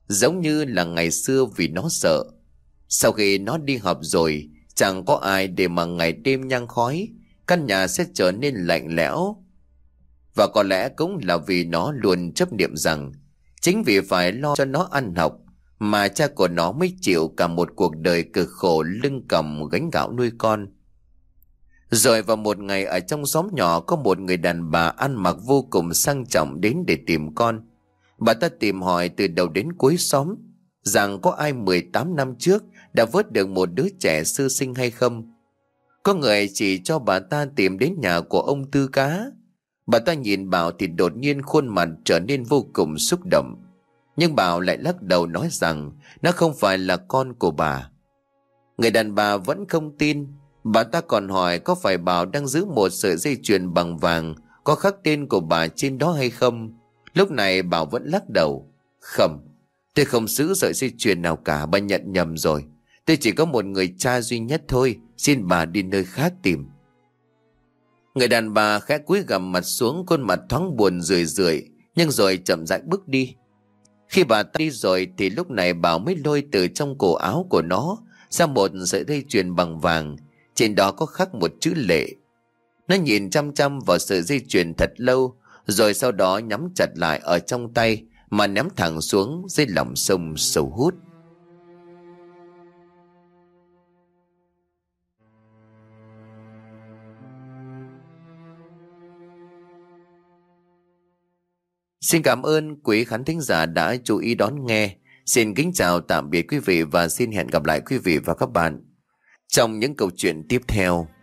giống như là ngày xưa vì nó sợ. Sau khi nó đi học rồi, chẳng có ai để mà ngày đêm nhang khói, căn nhà sẽ trở nên lạnh lẽo. Và có lẽ cũng là vì nó luôn chấp niệm rằng chính vì phải lo cho nó ăn học mà cha của nó mới chịu cả một cuộc đời cực khổ lưng còng gánh gạo nuôi con. Rồi vào một ngày, ở trong xóm nhỏ có một người đàn bà ăn mặc vô cùng sang trọng đến để tìm con. Bà ta tìm hỏi từ đầu đến cuối xóm rằng có ai mười tám năm trước đã vớt được một đứa trẻ sơ sinh hay không. Có người chỉ cho bà ta tìm đến nhà của ông Tư Cá. Bà ta nhìn Bảo thì đột nhiên khuôn mặt trở nên vô cùng xúc động. Nhưng Bảo lại lắc đầu nói rằng nó không phải là con của bà. Người đàn bà vẫn không tin. Bà ta còn hỏi có phải Bảo đang giữ một sợi dây chuyền bằng vàng có khắc tên của bà trên đó hay không. Lúc này Bảo vẫn lắc đầu. Không, tôi không giữ sợi dây chuyền nào cả, bà nhận nhầm rồi. Tôi chỉ có một người cha duy nhất thôi, xin bà đi nơi khác tìm. Người đàn bà khẽ cúi gằm mặt xuống, khuôn mặt thoáng buồn rười rượi, nhưng rồi chậm rãi bước đi. Khi bà ta đi rồi thì lúc này Bảo mới lôi từ trong cổ áo của nó ra một sợi dây chuyền bằng vàng, trên đó có khắc một chữ Lệ. Nó nhìn chăm chăm vào sợi dây chuyền thật lâu, rồi sau đó nhắm chặt lại ở trong tay mà ném thẳng xuống dưới lòng sông sâu hút. Xin cảm ơn quý khán thính giả đã chú ý đón nghe. Xin kính chào tạm biệt quý vị và xin hẹn gặp lại quý vị và các bạn trong những câu chuyện tiếp theo.